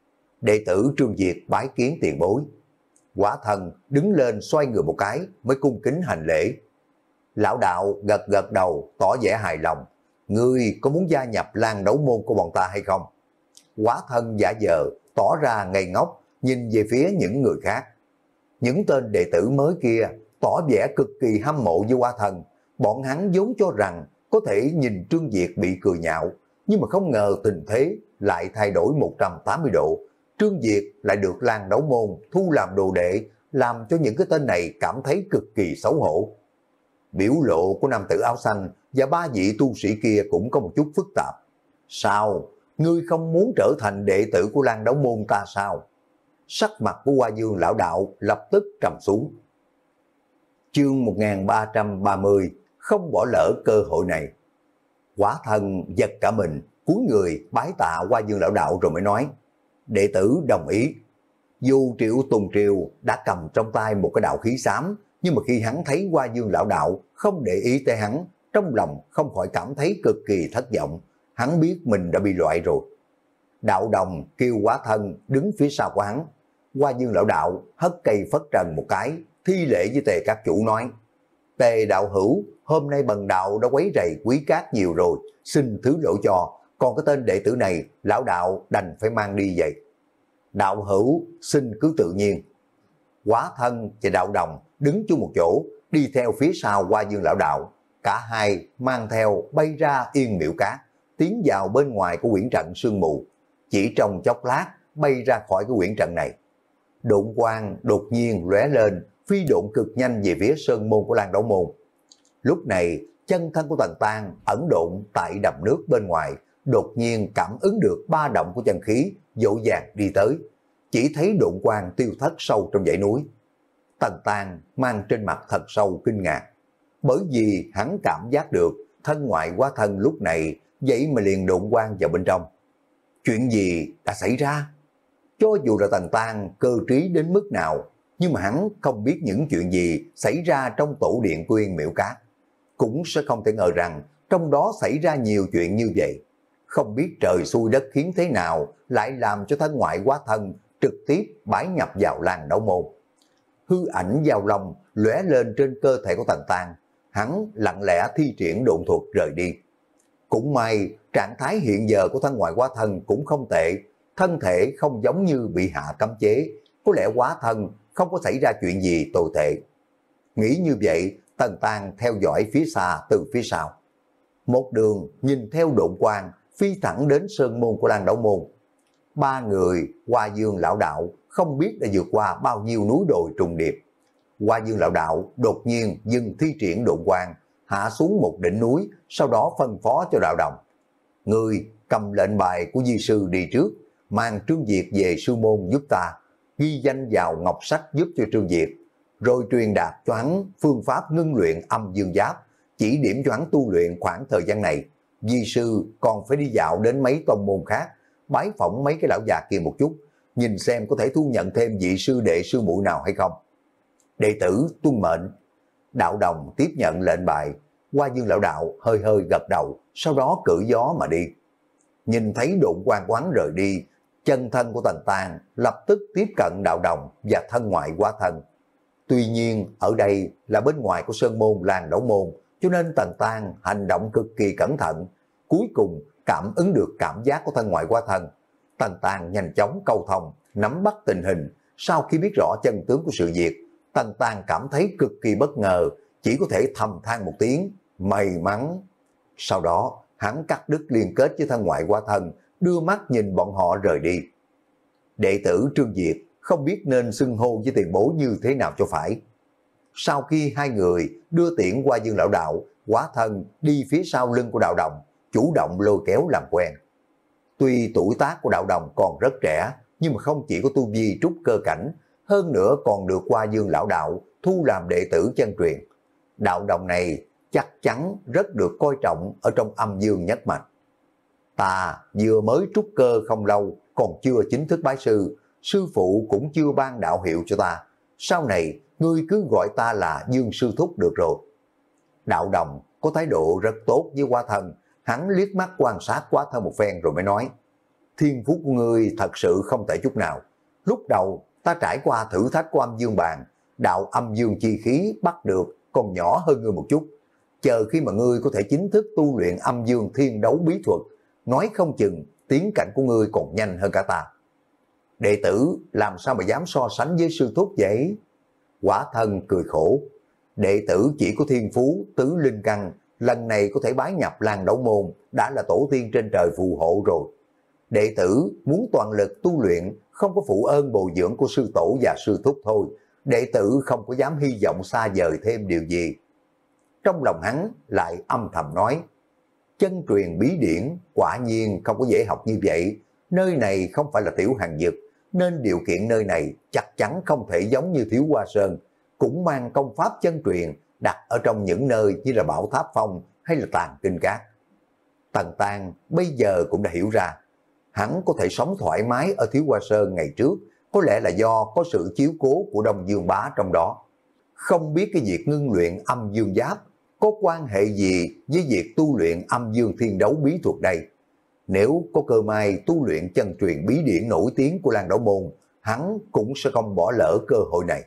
Đệ tử Trương Việt bái kiến tiền bối. Quá Thân đứng lên xoay người một cái mới cung kính hành lễ. Lão đạo gật gật đầu tỏ vẻ hài lòng. Ngươi có muốn gia nhập làng đấu môn của bọn ta hay không? Quá Thân giả vờ tỏ ra ngây ngốc, nhìn về phía những người khác. Những tên đệ tử mới kia tỏ vẻ cực kỳ hâm mộ với Quá Thân. Bọn hắn vốn cho rằng có thể nhìn Trương Việt bị cười nhạo, nhưng mà không ngờ tình thế lại thay đổi một trăm tám mươi độ. Trương Việt lại được làng đấu môn thu làm đồ đệ, làm cho những cái tên này cảm thấy cực kỳ xấu hổ. Biểu lộ của nam tử áo xanh và ba vị tu sĩ kia cũng có một chút phức tạp. Sao? Ngươi không muốn trở thành đệ tử của làng đấu môn ta sao? Sắc mặt của Hoa Dương lão đạo lập tức trầm xuống. Chương một nghìn ba trăm ba mươi, không bỏ lỡ cơ hội này. Quá Thân giật cả mình, cúi người bái tạ Hoa Dương lão đạo rồi mới nói, đệ tử đồng ý. Dù Triệu Tùng Triều đã cầm trong tay một cái đạo khí xám, nhưng mà khi hắn thấy Hoa Dương lão đạo không để ý tới hắn, trong lòng không khỏi cảm thấy cực kỳ thất vọng. Hắn biết mình đã bị loại rồi. Đạo đồng kêu Quá Thân đứng phía sau của hắn. Hoa Dương lão đạo hất cây phất trần một cái, thi lễ với Tề các chủ nói, Tề đạo hữu, hôm nay bần đạo đã quấy rầy quý cát nhiều rồi, xin thứ lỗi cho, còn cái tên đệ tử này, lão đạo đành phải mang đi vậy. Đạo hữu, xin cứ tự nhiên. Quá Thân và đạo đồng đứng chung một chỗ, đi theo phía sau Hoa Dương lão đạo. Cả hai mang theo bay ra Yên Miệu Cát, tiến vào bên ngoài của quyển trận sương mù. Chỉ trong chốc lát, bay ra khỏi cái quyển trận này. Độn quang đột nhiên lóe lên, phi độn cực nhanh về phía sơn môn của làng đấu môn. Lúc này, chân thân của Tần Tang ẩn độn tại đầm nước bên ngoài, đột nhiên cảm ứng được ba động của chân khí, dỗ dàng đi tới. Chỉ thấy độn quang tiêu thất sâu trong dãy núi. Tần Tang mang trên mặt thật sâu kinh ngạc, bởi vì hắn cảm giác được thân ngoại Quá Thân lúc này vậy mà liền độn quang vào bên trong. Chuyện gì đã xảy ra? Cho dù là Tần Tang cơ trí đến mức nào, nhưng mà hắn không biết những chuyện gì xảy ra trong tổ điện của Yên Miệu Cát. Cũng sẽ không thể ngờ rằng trong đó xảy ra nhiều chuyện như vậy. Không biết trời xui đất khiến thế nào lại làm cho thân ngoại Quá Thân trực tiếp bái nhập vào làng đấu môn. Hư ảnh giao long lóe lên trên cơ thể của Tần Tang, hắn lặng lẽ thi triển độn thuật rời đi. Cũng may trạng thái hiện giờ của thân ngoại hóa thân cũng không tệ, thân thể không giống như bị hạ cấm chế, có lẽ hóa thân không có xảy ra chuyện gì tồi tệ. Nghĩ như vậy, Tần Tang theo dõi phía xa từ phía sau. Một đường nhìn theo độn quang phi thẳng đến sơn môn của Lan Đảo Môn. Ba người Hoa Dương lão đạo không biết đã vượt qua bao nhiêu núi đồi trùng điệp. Hoa Dương lão đạo đột nhiên dừng thi triển độn quang, hạ xuống một đỉnh núi, sau đó phân phó cho đạo đồng. Người cầm lệnh bài của di sư đi trước, mang Trương Việt về sư môn giúp ta, ghi danh vào ngọc sách giúp cho Trương Việt, rồi truyền đạt cho hắn phương pháp ngưng luyện âm dương giáp, chỉ điểm cho hắn tu luyện khoảng thời gian này. Di sư còn phải đi dạo đến mấy tông môn khác, bái phỏng mấy cái lão già kia một chút, nhìn xem có thể thu nhận thêm vị sư đệ sư muội nào hay không. Đệ tử tuân mệnh. Đạo đồng tiếp nhận lệnh bài. Hoa Dương lão đạo hơi hơi gật đầu, sau đó cử gió mà đi. Nhìn thấy độn quang quán rời đi, chân thân của Tần Tang lập tức tiếp cận đạo đồng và thân ngoại hóa thân. Tuy nhiên ở đây là bên ngoài của sơn môn Lan Đảo Môn, cho nên Tần Tang hành động cực kỳ cẩn thận. Cuối cùng cảm ứng được cảm giác của thân ngoại hóa thân. Tần Tang nhanh chóng câu thông, nắm bắt tình hình. Sau khi biết rõ chân tướng của sự việc, Tần Tang cảm thấy cực kỳ bất ngờ, chỉ có thể thầm than một tiếng may mắn. Sau đó hắn cắt đứt liên kết với thân ngoại hóa thân, đưa mắt nhìn bọn họ rời đi. Đệ tử Trương Việt không biết nên xưng hô với tiền bối như thế nào cho phải. Sau khi hai người đưa tiễn Hoa Dương lão đạo, hóa thân đi phía sau lưng của đạo đồng, chủ động lôi kéo làm quen. Tuy tuổi tác của đạo đồng còn rất trẻ, nhưng mà không chỉ có tu vi trúc cơ cảnh, hơn nữa còn được Hoa Dương lão đạo thu làm đệ tử chân truyền. Đạo đồng này chắc chắn rất được coi trọng ở trong âm dương nhất mạch. Ta vừa mới trúc cơ không lâu, còn chưa chính thức bái sư, sư phụ cũng chưa ban đạo hiệu cho ta. Sau này, ngươi cứ gọi ta là Dương Sư Thúc được rồi. Đạo đồng có thái độ rất tốt với hóa thân, hắn liếc mắt quan sát hóa thân một phen rồi mới nói, thiên phú của ngươi thật sự không tệ chút nào. Lúc đầu ta trải qua thử thách của âm dương bàn, đạo âm dương chi khí bắt được còn nhỏ hơn ngươi một chút. Chờ khi mà ngươi có thể chính thức tu luyện âm dương thiên đấu bí thuật, nói không chừng tiến cảnh của ngươi còn nhanh hơn cả ta. Đệ tử làm sao mà dám so sánh với sư thúc vậy? Quả thân cười khổ. Đệ tử chỉ có thiên phú tứ linh căn, lần này có thể bái nhập Lan Đảo Môn đã là tổ tiên trên trời phù hộ rồi. Đệ tử muốn toàn lực tu luyện, không có phụ ơn bồi dưỡng của sư tổ và sư thúc thôi. Đệ tử không có dám hy vọng xa vời thêm điều gì. Trong lòng hắn lại âm thầm nói, chân truyền bí điển quả nhiên không có dễ học như vậy. Nơi này không phải là tiểu hàng dực, nên điều kiện nơi này chắc chắn không thể giống như Thiếu Hoa Sơn, cũng mang công pháp chân truyền đặt ở trong những nơi như là Bảo Tháp Phong hay là Tàn Kinh Cát. Tần Tang bây giờ cũng đã hiểu ra, hắn có thể sống thoải mái ở Thiếu Hoa Sơn ngày trước, có lẽ là do có sự chiếu cố của Đông Dương Bá trong đó. Không biết cái việc ngưng luyện âm dương giáp có quan hệ gì với việc tu luyện âm dương thiên đấu bí thuật đây. Nếu có cơ may tu luyện chân truyền bí điển nổi tiếng của Lan Đảo Môn, hắn cũng sẽ không bỏ lỡ cơ hội này.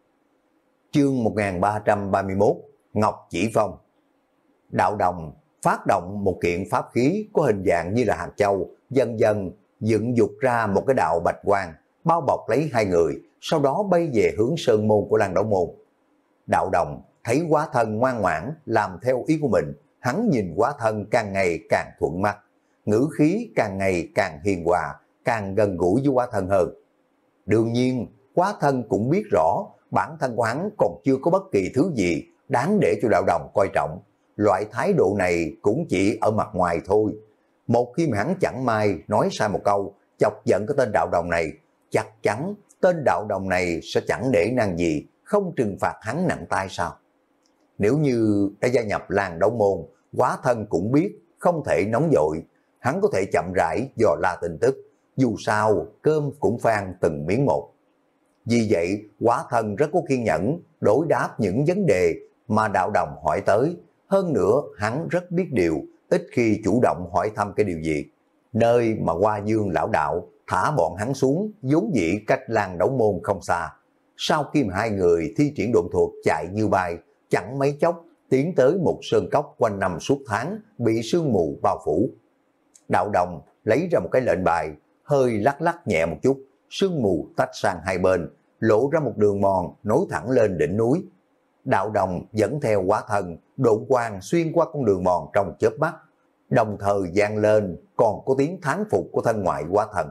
Chương một nghìn ba trăm ba mươi mốt, Ngọc Chỉ Phong. Đạo đồng phát động một kiện pháp khí có hình dạng như là hạt châu, dần dần dựng dục ra một cái đạo bạch quang, bao bọc lấy hai người, sau đó bay về hướng sơn môn của Lan Đảo Môn. Đạo đồng thấy hóa thân ngoan ngoãn làm theo ý của mình, hắn nhìn hóa thân càng ngày càng thuận mắt, ngữ khí càng ngày càng hiền hòa, càng gần gũi với hóa thân hơn. Đương nhiên, hóa thân cũng biết rõ bản thân của hắn còn chưa có bất kỳ thứ gì đáng để cho đạo đồng coi trọng. Loại thái độ này cũng chỉ ở mặt ngoài thôi. Một khi mà hắn chẳng may nói sai một câu, chọc giận cái tên đạo đồng này, chắc chắn tên đạo đồng này sẽ chẳng để năng gì, không trừng phạt hắn nặng tay sao? Nếu như đã gia nhập Lan Đảo Môn, hóa thân cũng biết không thể nóng vội, hắn có thể chậm rãi dò la tin tức, dù sao cơm cũng phan từng miếng một. Vì vậy, hóa thân rất có kiên nhẫn đối đáp những vấn đề mà đạo đồng hỏi tới. Hơn nữa, hắn rất biết điều, ít khi chủ động hỏi thăm cái điều gì. Nơi mà Hoa Dương lão đạo thả bọn hắn xuống, vốn dĩ cách Lan Đảo Môn không xa. Sau khi mà hai người thi triển độn thuật chạy như bay, chẳng mấy chốc tiến tới một sơn cốc quanh năm suốt tháng bị sương mù bao phủ. Đạo Đồng lấy ra một cái lệnh bài, hơi lắc lắc nhẹ một chút, sương mù tách sang hai bên, lộ ra một đường mòn nối thẳng lên đỉnh núi. Đạo Đồng dẫn theo Quá Thần, độn quang xuyên qua con đường mòn trong chớp mắt, đồng thời vang lên còn có tiếng thán phục của thân ngoại Quá Thần.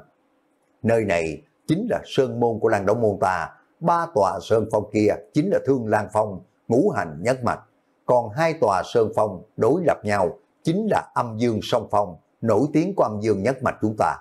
Nơi này chính là sơn môn của Lan Đấu Môn ta, ba tòa sơn phong kia chính là Thương Lan Phong, ngũ hành nhất mạch, còn hai tòa sơn phong đối lập nhau chính là Âm Dương Song Phong, nổi tiếng của Âm Dương nhất mạch chúng ta.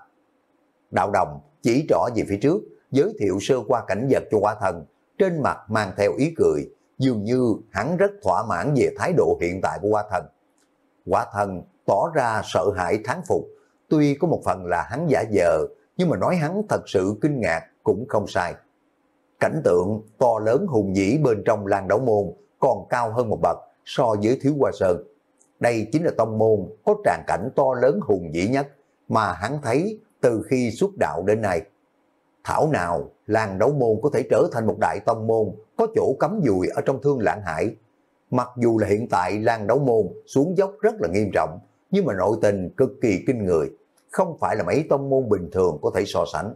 Đạo Đồng chỉ rõ về phía trước, giới thiệu sơ qua cảnh vật cho Quá Thần, trên mặt mang theo ý cười, dường như hắn rất thỏa mãn về thái độ hiện tại của Quá Thần. Quá Thần tỏ ra sợ hãi thán phục, tuy có một phần là hắn giả vờ, nhưng mà nói hắn thật sự kinh ngạc cũng không sai. Cảnh tượng to lớn hùng vĩ bên trong Lan Đấu Môn còn cao hơn một bậc so với Thiếu Hoa Sơn. Đây chính là tông môn có tràng cảnh to lớn hùng vĩ nhất mà hắn thấy từ khi xuất đạo đến nay. Thảo nào Lan Đấu Môn có thể trở thành một đại tông môn có chỗ cắm dùi ở trong Thương Lãng Hải. Mặc dù là hiện tại Lan Đấu Môn xuống dốc rất là nghiêm trọng, nhưng mà nội tình cực kỳ kinh người, không phải là mấy tông môn bình thường có thể so sánh.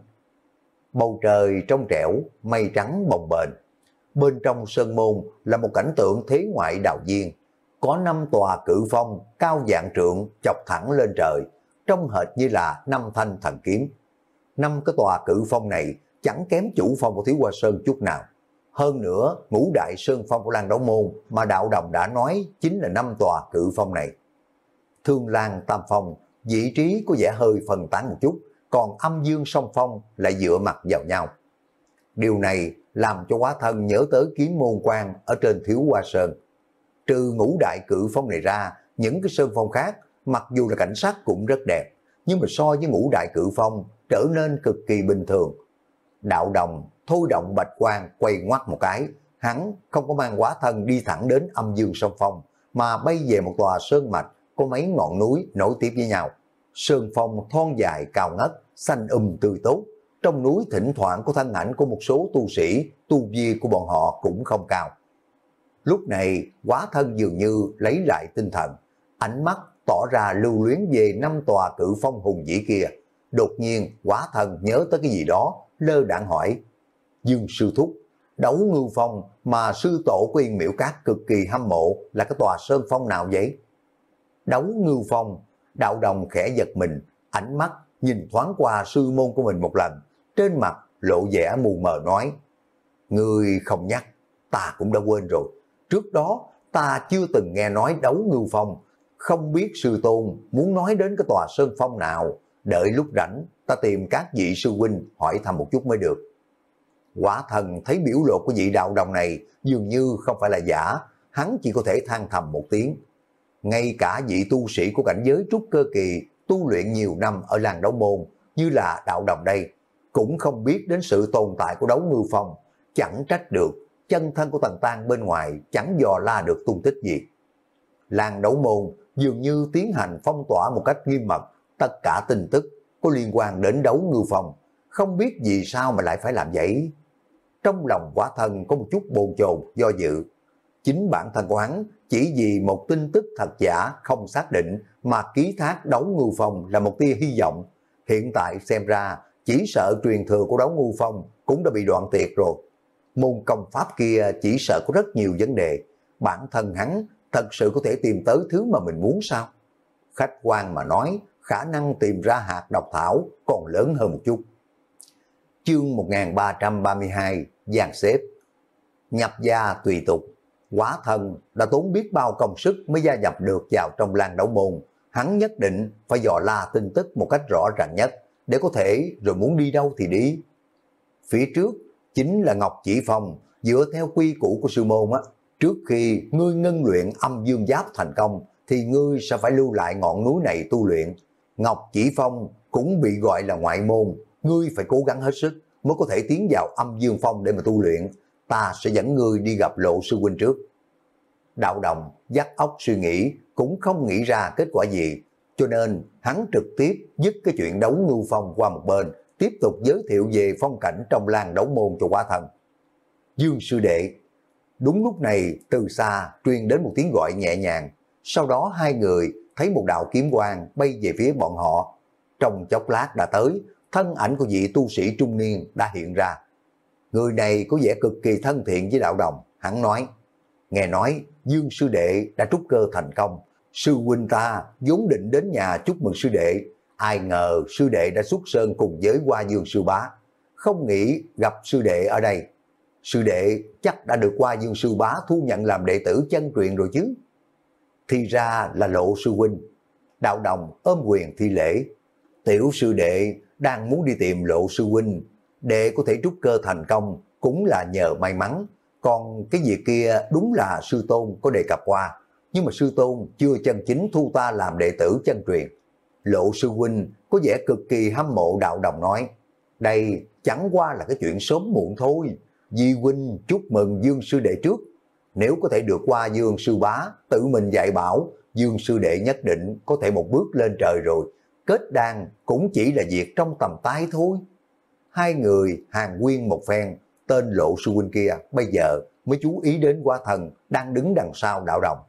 Bầu trời trong trẻo, mây trắng bồng bềnh. Bên trong sơn môn là một cảnh tượng thế ngoại đào viên, có năm tòa cự phong cao vạn trượng chọc thẳng lên trời, trông hệt như là năm thanh thần kiếm. Năm cái tòa cự phong này chẳng kém chủ phong của Thiếu Hoa Sơn chút nào. Hơn nữa, ngũ đại sơn phong của Lan Đấu Môn mà Đạo Đồng đã nói chính là năm tòa cự phong này. Thương Lan Tam Phong, vị trí có vẻ hơi phân tán một chút, còn Âm Dương Song Phong lại dựa mặt vào nhau. Điều này làm cho Quá Thân nhớ tới Kiếm Môn Quan ở trên Thiếu Hoa Sơn. Trừ ngũ đại cự phong này ra, những cái sơn phong khác, mặc dù là cảnh sát cũng rất đẹp, nhưng mà so với ngũ đại cự phong trở nên cực kỳ bình thường. Đạo Đồng thôi động bạch quang quay ngoắt một cái, hắn không có mang Quá Thân đi thẳng đến Âm Dương Song Phong, mà bay về một tòa sơn mạch có mấy ngọn núi nối tiếp với nhau. Sơn phong thon dài cao ngất, xanh um tươi tốt. Trong núi thỉnh thoảng có thân ảnh của một số tu sĩ, tu vi của bọn họ cũng không cao. Lúc này Quá Thân dường như lấy lại tinh thần, ánh mắt tỏ ra lưu luyến về năm tòa cự phong hùng vĩ kia. Đột nhiên Quá Thân nhớ tới cái gì đó, lơ đãng hỏi: Dương sư thúc, Đấu Ngưu Phong mà sư tổ của Yên Miễu Các cực kỳ hâm mộ là cái tòa sơn phong nào vậy? Đấu Ngưu Phong. Đạo Đồng khẽ giật mình, ánh mắt nhìn thoáng qua sư môn của mình một lần, trên mặt lộ vẻ mù mờ nói: Ngươi không nhắc, ta cũng đã quên rồi. Trước đó ta chưa từng nghe nói Đấu Ngưu Phong, không biết sư tôn muốn nói đến cái tòa sơn phong nào. Đợi lúc rảnh ta tìm các vị sư huynh hỏi thăm một chút mới được. Quá Thần thấy biểu lộ của vị Đạo Đồng này dường như không phải là giả, hắn chỉ có thể than thầm một tiếng. Ngay cả vị tu sĩ của cảnh giới trúc cơ kỳ tu luyện nhiều năm ở Lan Đấu Môn như là Đạo Đồng đây cũng không biết đến sự tồn tại của Đấu Ngưu Phong, chẳng trách được chân thân của Tần Tan bên ngoài chẳng dò la được tung tích gì. Lan Đấu Môn dường như tiến hành phong tỏa một cách nghiêm mật tất cả tin tức có liên quan đến Đấu Ngưu Phong, không biết vì sao mà lại phải làm vậy. Trong lòng Quá Thân có một chút bồn chồn do dự. Chính bản thân của hắn chỉ vì một tin tức thật giả không xác định mà ký thác Đấu Ngưu Phong là một tia hy vọng. Hiện tại xem ra chỉ sợ truyền thừa của Đấu Ngưu Phong cũng đã bị đoạn tuyệt rồi. Môn công pháp kia chỉ sợ có rất nhiều vấn đề. Bản thân hắn thật sự có thể tìm tới thứ mà mình muốn sao? Khách quan mà nói, khả năng tìm ra hạt độc thảo còn lớn hơn một chút. Chương một nghìn ba trăm ba mươi hai, dàn xếp. Nhập gia tùy tục. Quá Thân đã tốn biết bao công sức mới gia nhập được vào trong Lan Đấu Môn. Hắn nhất định phải dò la tin tức một cách rõ ràng nhất, để có thể rồi muốn đi đâu thì đi. Phía trước chính là Ngọc Chỉ Phong. Dựa theo quy củ của sư môn á, trước khi ngươi ngân luyện Âm Dương Giáp thành công thì ngươi sẽ phải lưu lại ngọn núi này tu luyện. Ngọc Chỉ Phong cũng bị gọi là ngoại môn, ngươi phải cố gắng hết sức mới có thể tiến vào Âm Dương Phong để mà tu luyện. Ta sẽ dẫn ngươi đi gặp Lộ sư huynh trước. Đạo Đồng dắt óc suy nghĩ cũng không nghĩ ra kết quả gì, cho nên hắn trực tiếp dứt cái chuyện Đấu Ngưu Phong qua một bên, tiếp tục giới thiệu về phong cảnh trong Lan Đấu Môn cho Quá Thân. Dương sư đệ, Đúng lúc này từ xa truyền đến một tiếng gọi nhẹ nhàng, sau đó hai người thấy một đạo kiếm quang bay về phía bọn họ. Trong chốc lát đã tới, thân ảnh của vị tu sĩ trung niên đã hiện ra. Người này có vẻ cực kỳ thân thiện với đạo đồng, hắn nói, nghe nói Dương sư đệ đã trúc cơ thành công, sư huynh ta vốn định đến nhà chúc mừng sư đệ, ai ngờ sư đệ đã xuất sơn cùng với Hoa Dương sư bá, không nghĩ gặp sư đệ ở đây. Sư đệ chắc đã được Hoa Dương sư bá thu nhận làm đệ tử chân truyền rồi chứ. Thì ra là Lộ sư huynh. Đạo đồng ôm quyền thi lễ. Tiểu sư đệ đang muốn đi tìm Lộ sư huynh, để có thể trúc cơ thành công cũng là nhờ may mắn. Còn cái việc kia đúng là sư tôn có đề cập qua, nhưng mà sư tôn chưa chân chính thu ta làm đệ tử chân truyền. Lộ sư huynh có vẻ cực kỳ hâm mộ đạo đồng nói, đây chẳng qua là cái chuyện sớm muộn thôi. Di huynh chúc mừng Dương sư đệ trước, nếu có thể được qua Dương sư bá tự mình dạy bảo, Dương sư đệ nhất định có thể một bước lên trời rồi, kết đan cũng chỉ là việc trong tầm tay thôi. Hai người hàn huyên một phen, tên Lộ sư huynh kia bây giờ mới chú ý đến Quá Thần đang đứng đằng sau đạo đồng.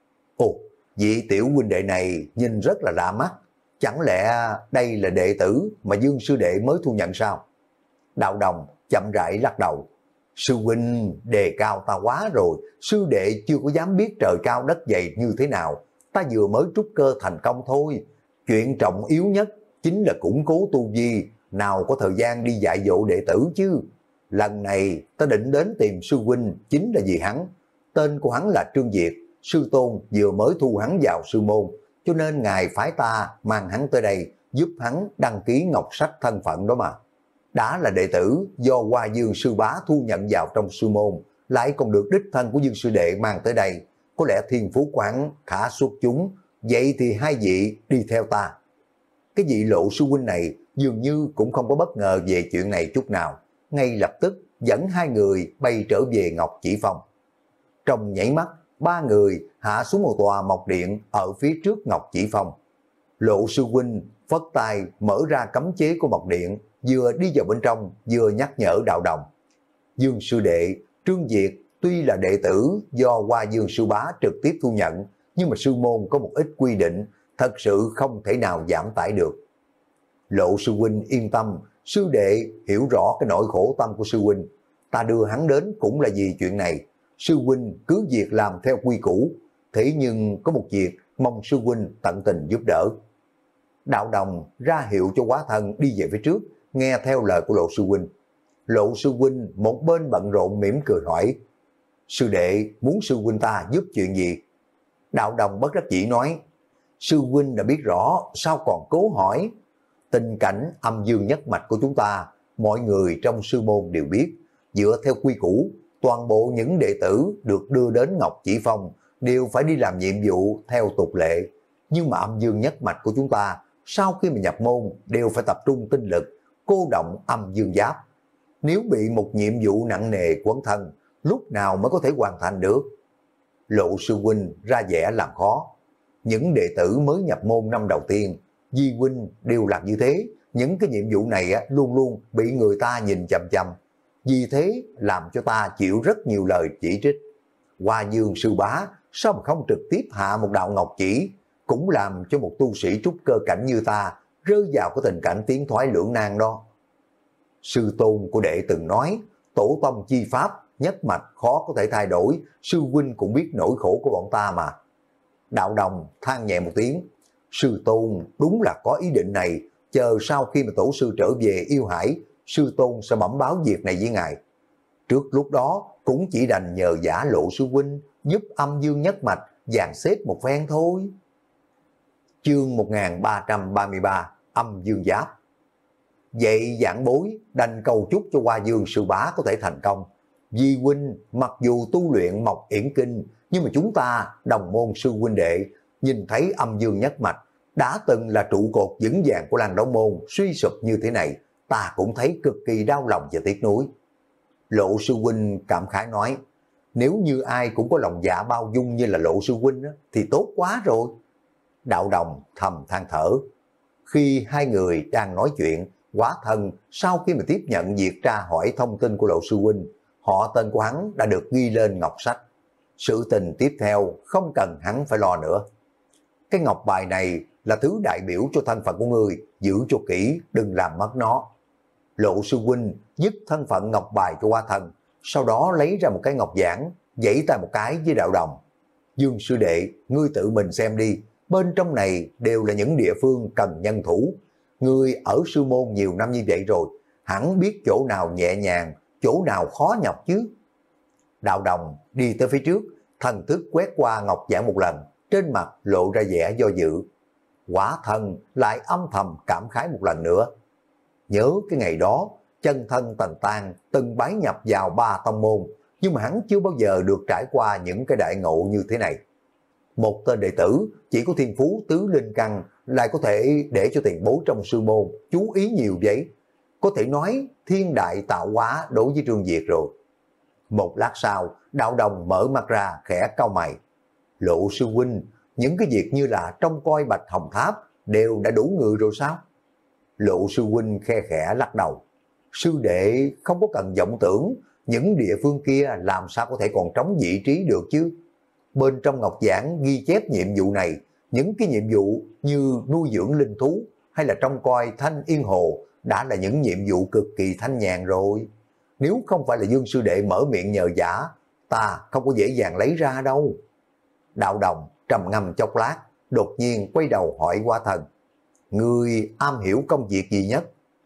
Ồ, vị tiểu huynh đệ này nhìn rất là lạ mắt, chẳng lẽ đây là đệ tử mà Dương sư đệ mới thu nhận sao? Đạo đồng chậm rãi lắc đầu. Sư huynh đề cao ta quá rồi, sư đệ chưa có dám biết trời cao đất dày như thế nào, ta vừa mới trúc cơ thành công thôi. Chuyện trọng yếu nhất chính là củng cố tu vi, nào có thời gian đi dạy dỗ đệ tử chứ. Lần này ta định đến tìm sư huynh chính là vì hắn, tên của hắn là Trương Việt, sư tôn vừa mới thu hắn vào sư môn, cho nên ngài phái ta mang hắn tới đây giúp hắn đăng ký ngọc sách thân phận đó mà. Đã là đệ tử do Hoa Dương sư bá thu nhận vào trong sư môn, lại còn được đích thân của Dương sư đệ mang tới đây, có lẽ thiên phú của hắn khá xuất chúng, vậy thì hai vị đi theo ta. Cái vị Lộ sư huynh này dường như cũng không có bất ngờ về chuyện này chút nào, ngay lập tức dẫn hai người bay trở về Ngọc Chỉ Phong. Trong nhảy mắt, ba người hạ xuống một tòa mộc điện ở phía trước Ngọc Chỉ Phong. Lộ sư huynh phất tay mở ra cấm chế của mộc điện, vừa đi vào bên trong vừa nhắc nhở đạo đồng. Dương sư đệ, Trương Việt tuy là đệ tử do Hoa Dương sư bá trực tiếp thu nhận, nhưng mà sư môn có một ít quy định, thật sự không thể nào giảm tải được. Lộ sư huynh yên tâm, sư đệ hiểu rõ cái nỗi khổ tâm của sư huynh, ta đưa hắn đến cũng là vì chuyện này. Sư huynh cứ việc làm theo quy củ, thế nhưng có một việc mong sư huynh tận tình giúp đỡ. Đạo đồng ra hiệu cho Quá Thân đi về phía trước, nghe theo lời của Lộ sư huynh. Lộ sư huynh một bên bận rộn mỉm cười hỏi, sư đệ muốn sư huynh ta giúp chuyện gì? Đạo đồng bất đắc dĩ nói, sư huynh đã biết rõ, sao còn cố hỏi? Tình cảnh âm dương nhất mạch của chúng ta, mọi người trong sư môn đều biết, dựa theo quy củ, toàn bộ những đệ tử được đưa đến Ngọc Chỉ Phong đều phải đi làm nhiệm vụ theo tục lệ. Nhưng mà âm dương nhất mạch của chúng ta, sau khi mà nhập môn đều phải tập trung tinh lực, cô động âm dương giáp. Nếu bị một nhiệm vụ nặng nề quấn thân, lúc nào mới có thể hoàn thành được? Lộ sư huynh ra vẻ làm khó. Những đệ tử mới nhập môn năm đầu tiên, Di huynh đều làm như thế, những cái nhiệm vụ này luôn luôn bị người ta nhìn chằm chằm. Vì thế làm cho ta chịu rất nhiều lời chỉ trích. Hoa Dương sư bá sao mà không trực tiếp hạ một đạo ngọc chỉ, cũng làm cho một tu sĩ trúc cơ cảnh như ta rơi vào cái tình cảnh tiến thoái lưỡng nan đó. Sư tôn của đệ từng nói, tổ tông chi pháp nhất mạch khó có thể thay đổi, sư huynh cũng biết nỗi khổ của bọn ta mà. Đạo đồng than nhẹ một tiếng, sư tôn đúng là có ý định này, chờ sau khi mà tổ sư trở về Yêu Hải, sư tôn sẽ bẩm báo việc này với ngài. Trước lúc đó cũng chỉ đành nhờ giả Lộ sư huynh giúp âm dương nhất mạch dàn xếp một phen thôi. Chương một nghìn ba trăm ba mươi ba, âm dương giáp. Vậy giảng bối đành cầu chúc cho Hoa Dương sư bá có thể thành công. Di huynh mặc dù tu luyện Mộc Yển Kinh, nhưng mà chúng ta đồng môn sư huynh đệ nhìn thấy âm dương nhất mạch đã từng là trụ cột vững vàng của Lăng Đấu môn suy sụp như thế này, ta cũng thấy cực kỳ đau lòng và tiếc nuối. Lộ sư huynh cảm khái nói, nếu như ai cũng có lòng dạ bao dung như là Lộ sư huynh thì tốt quá rồi. Đạo đồng thầm than thở. Khi hai người đang nói chuyện, Quá Thân sau khi mà tiếp nhận việc tra hỏi thông tin của Lộ sư huynh, họ tên của hắn đã được ghi lên ngọc sách. Sự tình tiếp theo không cần hắn phải lo nữa. Cái ngọc bài này là thứ đại biểu cho thân phận của ngươi, giữ cho kỹ, đừng làm mất nó. Lộ sư huynh dứt thân phận ngọc bài cho Quá Thân, sau đó lấy ra một cái ngọc giản, giãy tay một cái với Đạo Đồng. Dương sư đệ, ngươi tự mình xem đi, bên trong này đều là những địa phương cần nhân thủ. Ngươi ở sư môn nhiều năm như vậy rồi, hẳn biết chỗ nào nhẹ nhàng, chỗ nào khó nhọc chứ. Đạo Đồng đi tới phía trước, thần thức quét qua ngọc giản một lần, trên mặt lộ ra vẻ do dự. Quá Thân lại âm thầm cảm khái một lần nữa. Nhớ cái ngày đó, chân thân Tần Tan từng bái nhập vào ba tông môn, nhưng mà hắn chưa bao giờ được trải qua những cái đại ngộ như thế này. Một tên đệ tử chỉ có thiên phú tứ linh căn lại có thể để cho tiền bối trong sư môn chú ý nhiều vậy. Có thể nói thiên đại tạo hóa đối với Trương Việt rồi. Một lát sau, Đạo Đồng mở mắt ra khẽ cau mày. Lộ sư huynh, những cái việc như là trông coi Bạch Hồng Tháp đều đã đủ người rồi sao? Lộ sư huynh khe khẽ lắc đầu. Sư đệ không có cần vọng tưởng, những địa phương kia làm sao có thể còn trống vị trí được chứ? Bên trong ngọc giản ghi chép nhiệm vụ này, những cái nhiệm vụ như nuôi dưỡng linh thú hay là trông coi Thanh Yên Hồ đã là những nhiệm vụ cực kỳ thanh nhàn rồi. Nếu không phải là Dương sư đệ mở miệng nhờ vả, ta không có dễ dàng lấy ra đâu. Đạo Đồng trầm ngâm chốc lát, đột nhiên quay đầu hỏi Quá Thân. Ngươi am hiểu công việc gì nhất?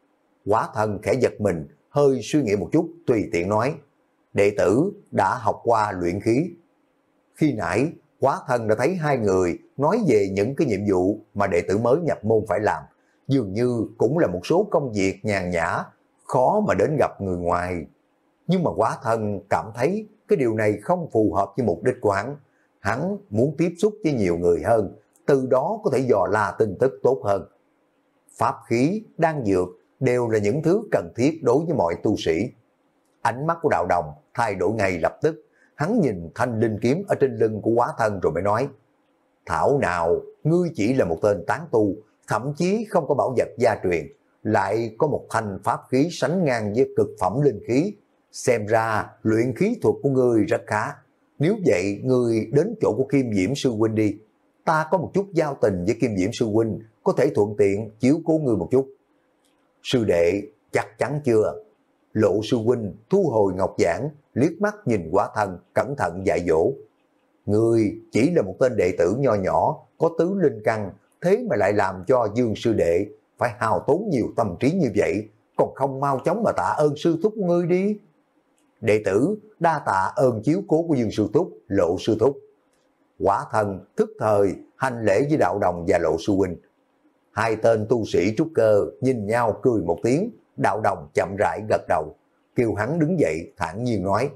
Quá Thân khẽ giật mình, hơi suy nghĩ một chút, tùy tiện nói. Đệ tử đã học qua luyện khí. Khi nãy, Quá Thân đã thấy hai người nói về những cái nhiệm vụ mà đệ tử mới nhập môn phải làm. Dường như cũng là một số công việc nhàn nhã, khó mà đến gặp người ngoài. Nhưng mà Quá Thân cảm thấy cái điều này không phù hợp với mục đích của hắn. Hắn muốn tiếp xúc với nhiều người hơn, từ đó có thể dò la tin tức tốt hơn. Pháp khí, đan dược đều là những thứ cần thiết đối với mọi tu sĩ. Ánh mắt của Đạo Đồng thay đổi ngay lập tức, hắn nhìn thanh linh kiếm ở trên lưng của Quá Thân rồi mới nói. Thảo nào, ngươi chỉ là một tên tán tu, thậm chí không có bảo vật gia truyền, lại có một thanh pháp khí sánh ngang với cực phẩm linh khí. Xem ra luyện khí thuật của ngươi rất khá. Nếu vậy, ngươi đến chỗ của Kim Diễm sư huynh đi. Ta có một chút giao tình với Kim Diễm sư huynh, có thể thuận tiện chiếu cố ngươi một chút. Sư đệ, chắc chắn chưa? Lộ sư huynh thu hồi ngọc giản, liếc mắt nhìn Quá Thân, cẩn thận dạy dỗ. Ngươi chỉ là một tên đệ tử nho nhỏ, có tứ linh căn, thế mà lại làm cho Dương sư đệ phải hao tốn nhiều tâm trí như vậy, còn không mau chóng mà tạ ơn sư thúc của ngươi đi. Đệ tử đa tạ ơn chiếu cố của Dương sư thúc, Lộ sư thúc. Quá Thân thức thời hành lễ với Đạo Đồng và Lộ sư huynh. Hai tên tu sĩ trúc cơ nhìn nhau cười một tiếng. Đạo Đồng chậm rãi gật đầu, kêu hắn đứng dậy thản nhiên nói.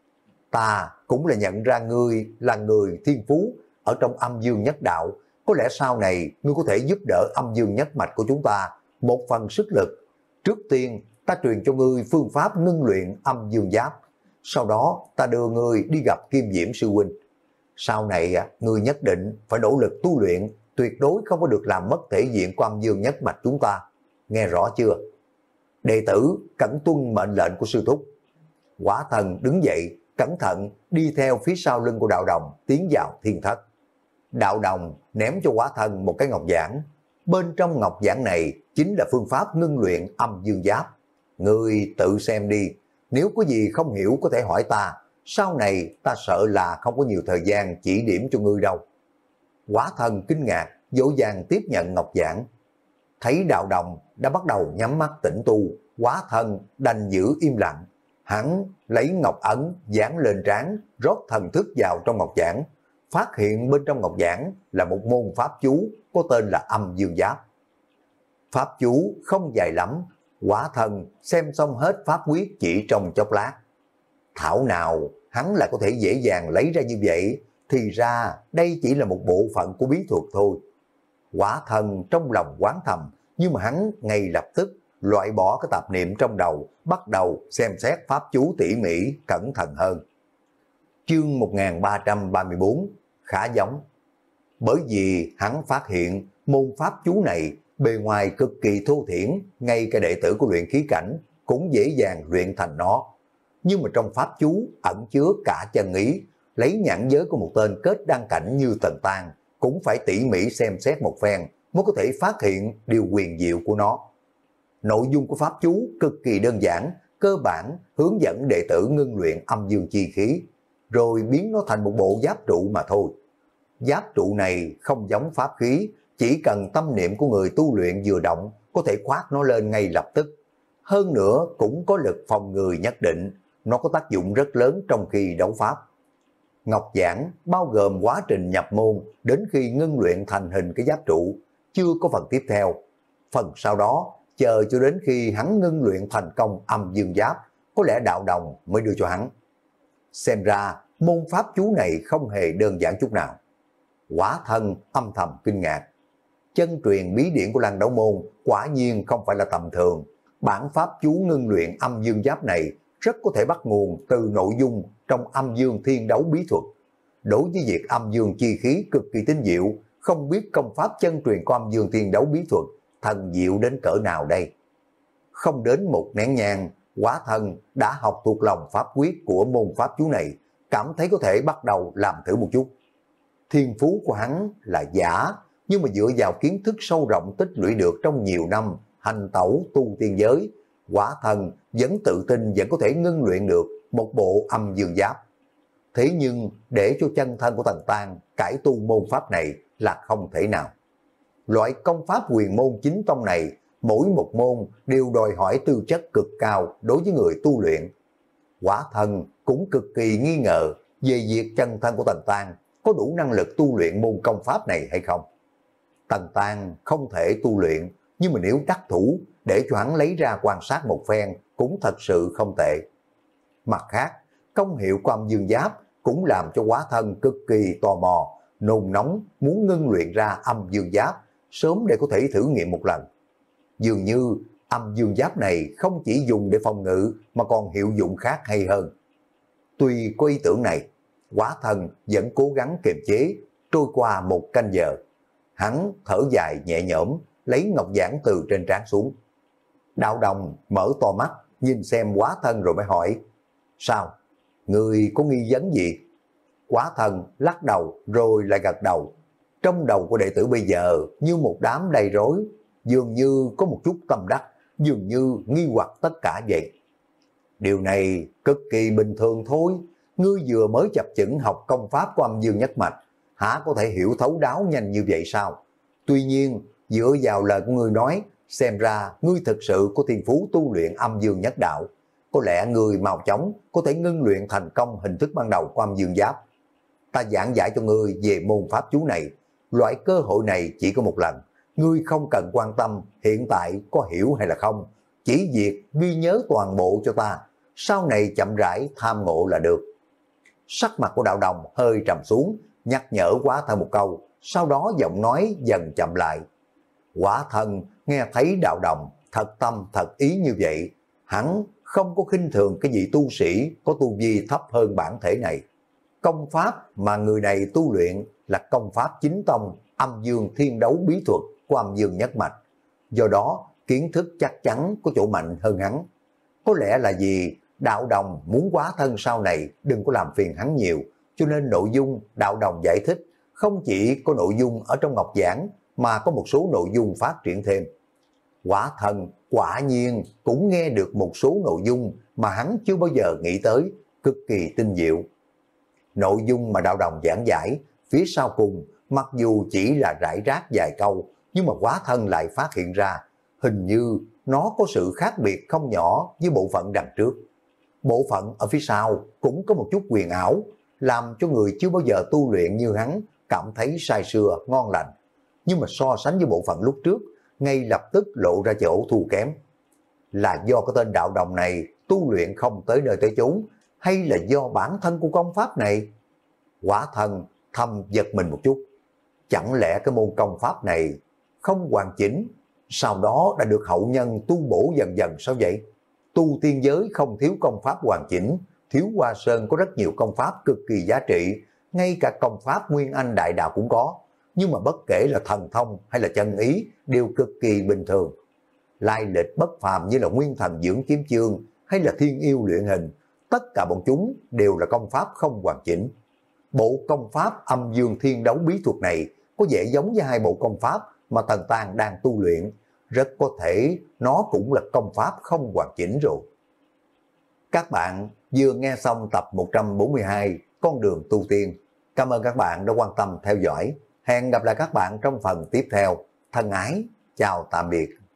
Ta cũng là nhận ra ngươi là người thiên phú ở trong âm dương nhất đạo. Có lẽ sau này ngươi có thể giúp đỡ âm dương nhất mạch của chúng ta một phần sức lực. Trước tiên ta truyền cho ngươi phương pháp ngưng luyện âm dương giáp. Sau đó ta đưa ngươi đi gặp Kim Diễm sư huynh. Sau này ngươi nhất định phải nỗ lực tu luyện, tuyệt đối không có được làm mất thể diện của âm dương nhất mạch chúng ta. Nghe rõ chưa? Đệ tử cẩn tuân mệnh lệnh của sư thúc. Quá Thân đứng dậy, cẩn thận đi theo phía sau lưng của Đạo Đồng tiến vào thiên thất. Đạo Đồng ném cho Quá Thân một cái ngọc giản. Bên trong ngọc giản này chính là phương pháp ngưng luyện âm dương giáp. Ngươi tự xem đi, nếu có gì không hiểu có thể hỏi ta. Sau này ta sợ là không có nhiều thời gian chỉ điểm cho ngươi đâu. Quá Thân kinh ngạc, dỗ dàng tiếp nhận ngọc giản. Thấy Đạo Đồng đã bắt đầu nhắm mắt tĩnh tu, Quá Thân đành giữ im lặng. Hắn lấy ngọc ấn dán lên trán, rót thần thức vào trong ngọc giản. Phát hiện bên trong ngọc giản là một môn pháp chú có tên là âm dương giáp. Pháp chú không dài lắm, Quá Thân xem xong hết pháp quyết chỉ trong chốc lát. Thảo nào hắn lại có thể dễ dàng lấy ra như vậy, thì ra đây chỉ là một bộ phận của bí thuật thôi. Quá Thân trong lòng oán thầm, nhưng mà hắn ngay lập tức loại bỏ cái tạp niệm trong đầu, bắt đầu xem xét pháp chú tỉ mỉ, cẩn thận hơn. Chương một nghìn ba trăm ba mươi tư, khá giống. Bởi vì hắn phát hiện môn pháp chú này bề ngoài cực kỳ thô thiển, ngay cả đệ tử của luyện khí cảnh cũng dễ dàng luyện thành nó. nhưng mà trong pháp chú ẩn chứa cả chân ý, lấy nhãn giới của một tên kết đăng cảnh như Tần Tang, cũng phải tỉ mỉ xem xét một phen mới có thể phát hiện điều huyền diệu của nó. Nội dung của pháp chú cực kỳ đơn giản, cơ bản hướng dẫn đệ tử ngưng luyện âm dương chi khí, rồi biến nó thành một bộ giáp trụ mà thôi. Giáp trụ này không giống pháp khí, chỉ cần tâm niệm của người tu luyện vừa động, có thể khoác nó lên ngay lập tức. Hơn nữa cũng có lực phòng người nhất định, nó có tác dụng rất lớn trong khi đấu pháp. Ngọc giản bao gồm quá trình nhập môn đến khi ngưng luyện thành hình cái giáp trụ, chưa có phần tiếp theo. Phần sau đó, chờ cho đến khi hắn ngưng luyện thành công âm dương giáp, có lẽ đạo đồng mới đưa cho hắn. Xem ra, môn pháp chú này không hề đơn giản chút nào. Quả thân âm thầm kinh ngạc. Chân truyền bí điển của Lăng Đấu Môn quả nhiên không phải là tầm thường. Bản pháp chú ngưng luyện âm dương giáp này rất có thể bắt nguồn từ nội dung trong âm dương thiên đấu bí thuật. Đối với việc âm dương chi khí cực kỳ tinh diệu, không biết công pháp chân truyền của âm dương thiên đấu bí thuật thần diệu đến cỡ nào đây. Không đến một nén nhang, Quả Thân đã học thuộc lòng pháp quyết của môn pháp chú này, cảm thấy có thể bắt đầu làm thử một chút. Thiên phú của hắn là giả, nhưng mà dựa vào kiến thức sâu rộng tích lũy được trong nhiều năm hành tẩu tu tiên giới, Quả Thân vẫn tự tin vẫn có thể ngưng luyện được một bộ âm dương giáp. Thế nhưng để cho chân thân của Tần Tang cải tu môn pháp này là không thể nào. Loại công pháp huyền môn chính tông này, mỗi một môn đều đòi hỏi tư chất cực cao đối với người tu luyện. Quả Thân cũng cực kỳ nghi ngờ về việc chân thân của Tần Tang có đủ năng lực tu luyện môn công pháp này hay không. Tần Tang không thể tu luyện, nhưng mà nếu đắc thủ để cho hắn lấy ra quan sát một phen cũng thật sự không tệ. Mặt khác, công hiệu của âm dương giáp cũng làm cho Quả Thân cực kỳ tò mò, nôn nóng muốn ngưng luyện ra âm dương giáp sớm để có thể thử nghiệm một lần. Dường như âm dương giáp này không chỉ dùng để phòng ngự mà còn hiệu dụng khác hay hơn. Tuy có ý tưởng này, Quả Thân vẫn cố gắng kiềm chế. Trôi qua một canh giờ, hắn thở dài nhẹ nhõm, lấy ngọc giản từ trên trán xuống. Đạo đồng mở to mắt nhìn xem Quả Thân rồi mới hỏi: sao? Người có nghi vấn gì? Quả Thân lắc đầu rồi lại gật đầu. Trong đầu của đệ tử bây giờ như một đám đầy rối, dường như có một chút tâm đắc, dường như nghi hoặc tất cả vậy. Điều này cực kỳ bình thường thôi. Ngươi vừa mới chập chững học công pháp của âm dương nhất mạch, hả có thể hiểu thấu đáo nhanh như vậy sao? Tuy nhiên, dựa vào lời của ngươi nói, xem ra ngươi thực sự có thiên phú tu luyện âm dương nhất đạo. Có lẽ ngươi mau chóng có thể ngưng luyện thành công hình thức ban đầu của âm dương giáp. Ta giảng giải cho ngươi về môn pháp chú này. Loại cơ hội này chỉ có một lần. Ngươi không cần quan tâm hiện tại có hiểu hay là không. Chỉ việc ghi nhớ toàn bộ cho ta. Sau này chậm rãi tham ngộ là được. Sắc mặt của đạo đồng hơi trầm xuống, nhắc nhở Quả Thân một câu. Sau đó giọng nói dần chậm lại. Quả Thân nghe thấy đạo đồng thật tâm thật ý như vậy, hắn không có khinh thường cái vị tu sĩ có tu vi thấp hơn bản thể này. Công pháp mà người này tu luyện là công pháp chính tông âm dương thiên đấu bí thuật của âm dương nhất mạch. Do đó kiến thức chắc chắn có chỗ mạnh hơn hắn. Có lẽ là vì đạo đồng muốn Quả Thân sau này đừng có làm phiền hắn nhiều, cho nên nội dung đạo đồng giải thích không chỉ có nội dung ở trong ngọc giảng mà có một số nội dung phát triển thêm. Quả Thân quả nhiên cũng nghe được một số nội dung mà hắn chưa bao giờ nghĩ tới, cực kỳ tinh diệu. Nội dung mà đạo đồng giảng giải phía sau cùng mặc dù chỉ là rải rác vài câu, nhưng mà Quả Thân lại phát hiện ra hình như nó có sự khác biệt không nhỏ với bộ phận đằng trước. Bộ phận ở phía sau cũng có một chút quyền ảo, làm cho người chưa bao giờ tu luyện như hắn cảm thấy say sưa ngon lành. Nhưng mà so sánh với bộ phận lúc trước, ngay lập tức lộ ra chỗ thua kém. Là do cái tên đạo đồng này tu luyện không tới nơi tới chốn, hay là do bản thân của công pháp này? Quả Thân thầm giật mình một chút. Chẳng lẽ cái môn công pháp này không hoàn chỉnh, sau đó đã được hậu nhân tu bổ dần dần sao vậy? Tu tiên giới không thiếu công pháp hoàn chỉnh, Thiếu Hoa Sơn có rất nhiều công pháp cực kỳ giá trị, ngay cả công pháp Nguyên Anh Đại Đạo cũng có, nhưng mà bất kể là thần thông hay là chân ý đều cực kỳ bình thường. Lai lịch bất phàm như là Nguyên Thần Dưỡng Kiếm Chương hay là Thiên Yêu Luyện Hình, tất cả bọn chúng đều là công pháp không hoàn chỉnh. Bộ công pháp âm dương thiên đấu bí thuật này có vẻ giống với hai bộ công pháp mà Tần Tang đang tu luyện, rất có thể nó cũng là công pháp không hoàn chỉnh rồi. Các bạn vừa nghe xong tập một trăm bốn mươi hai Con đường tu tiên. Cảm ơn các bạn đã quan tâm theo dõi. Hẹn gặp lại các bạn trong phần tiếp theo. Thân ái, chào tạm biệt.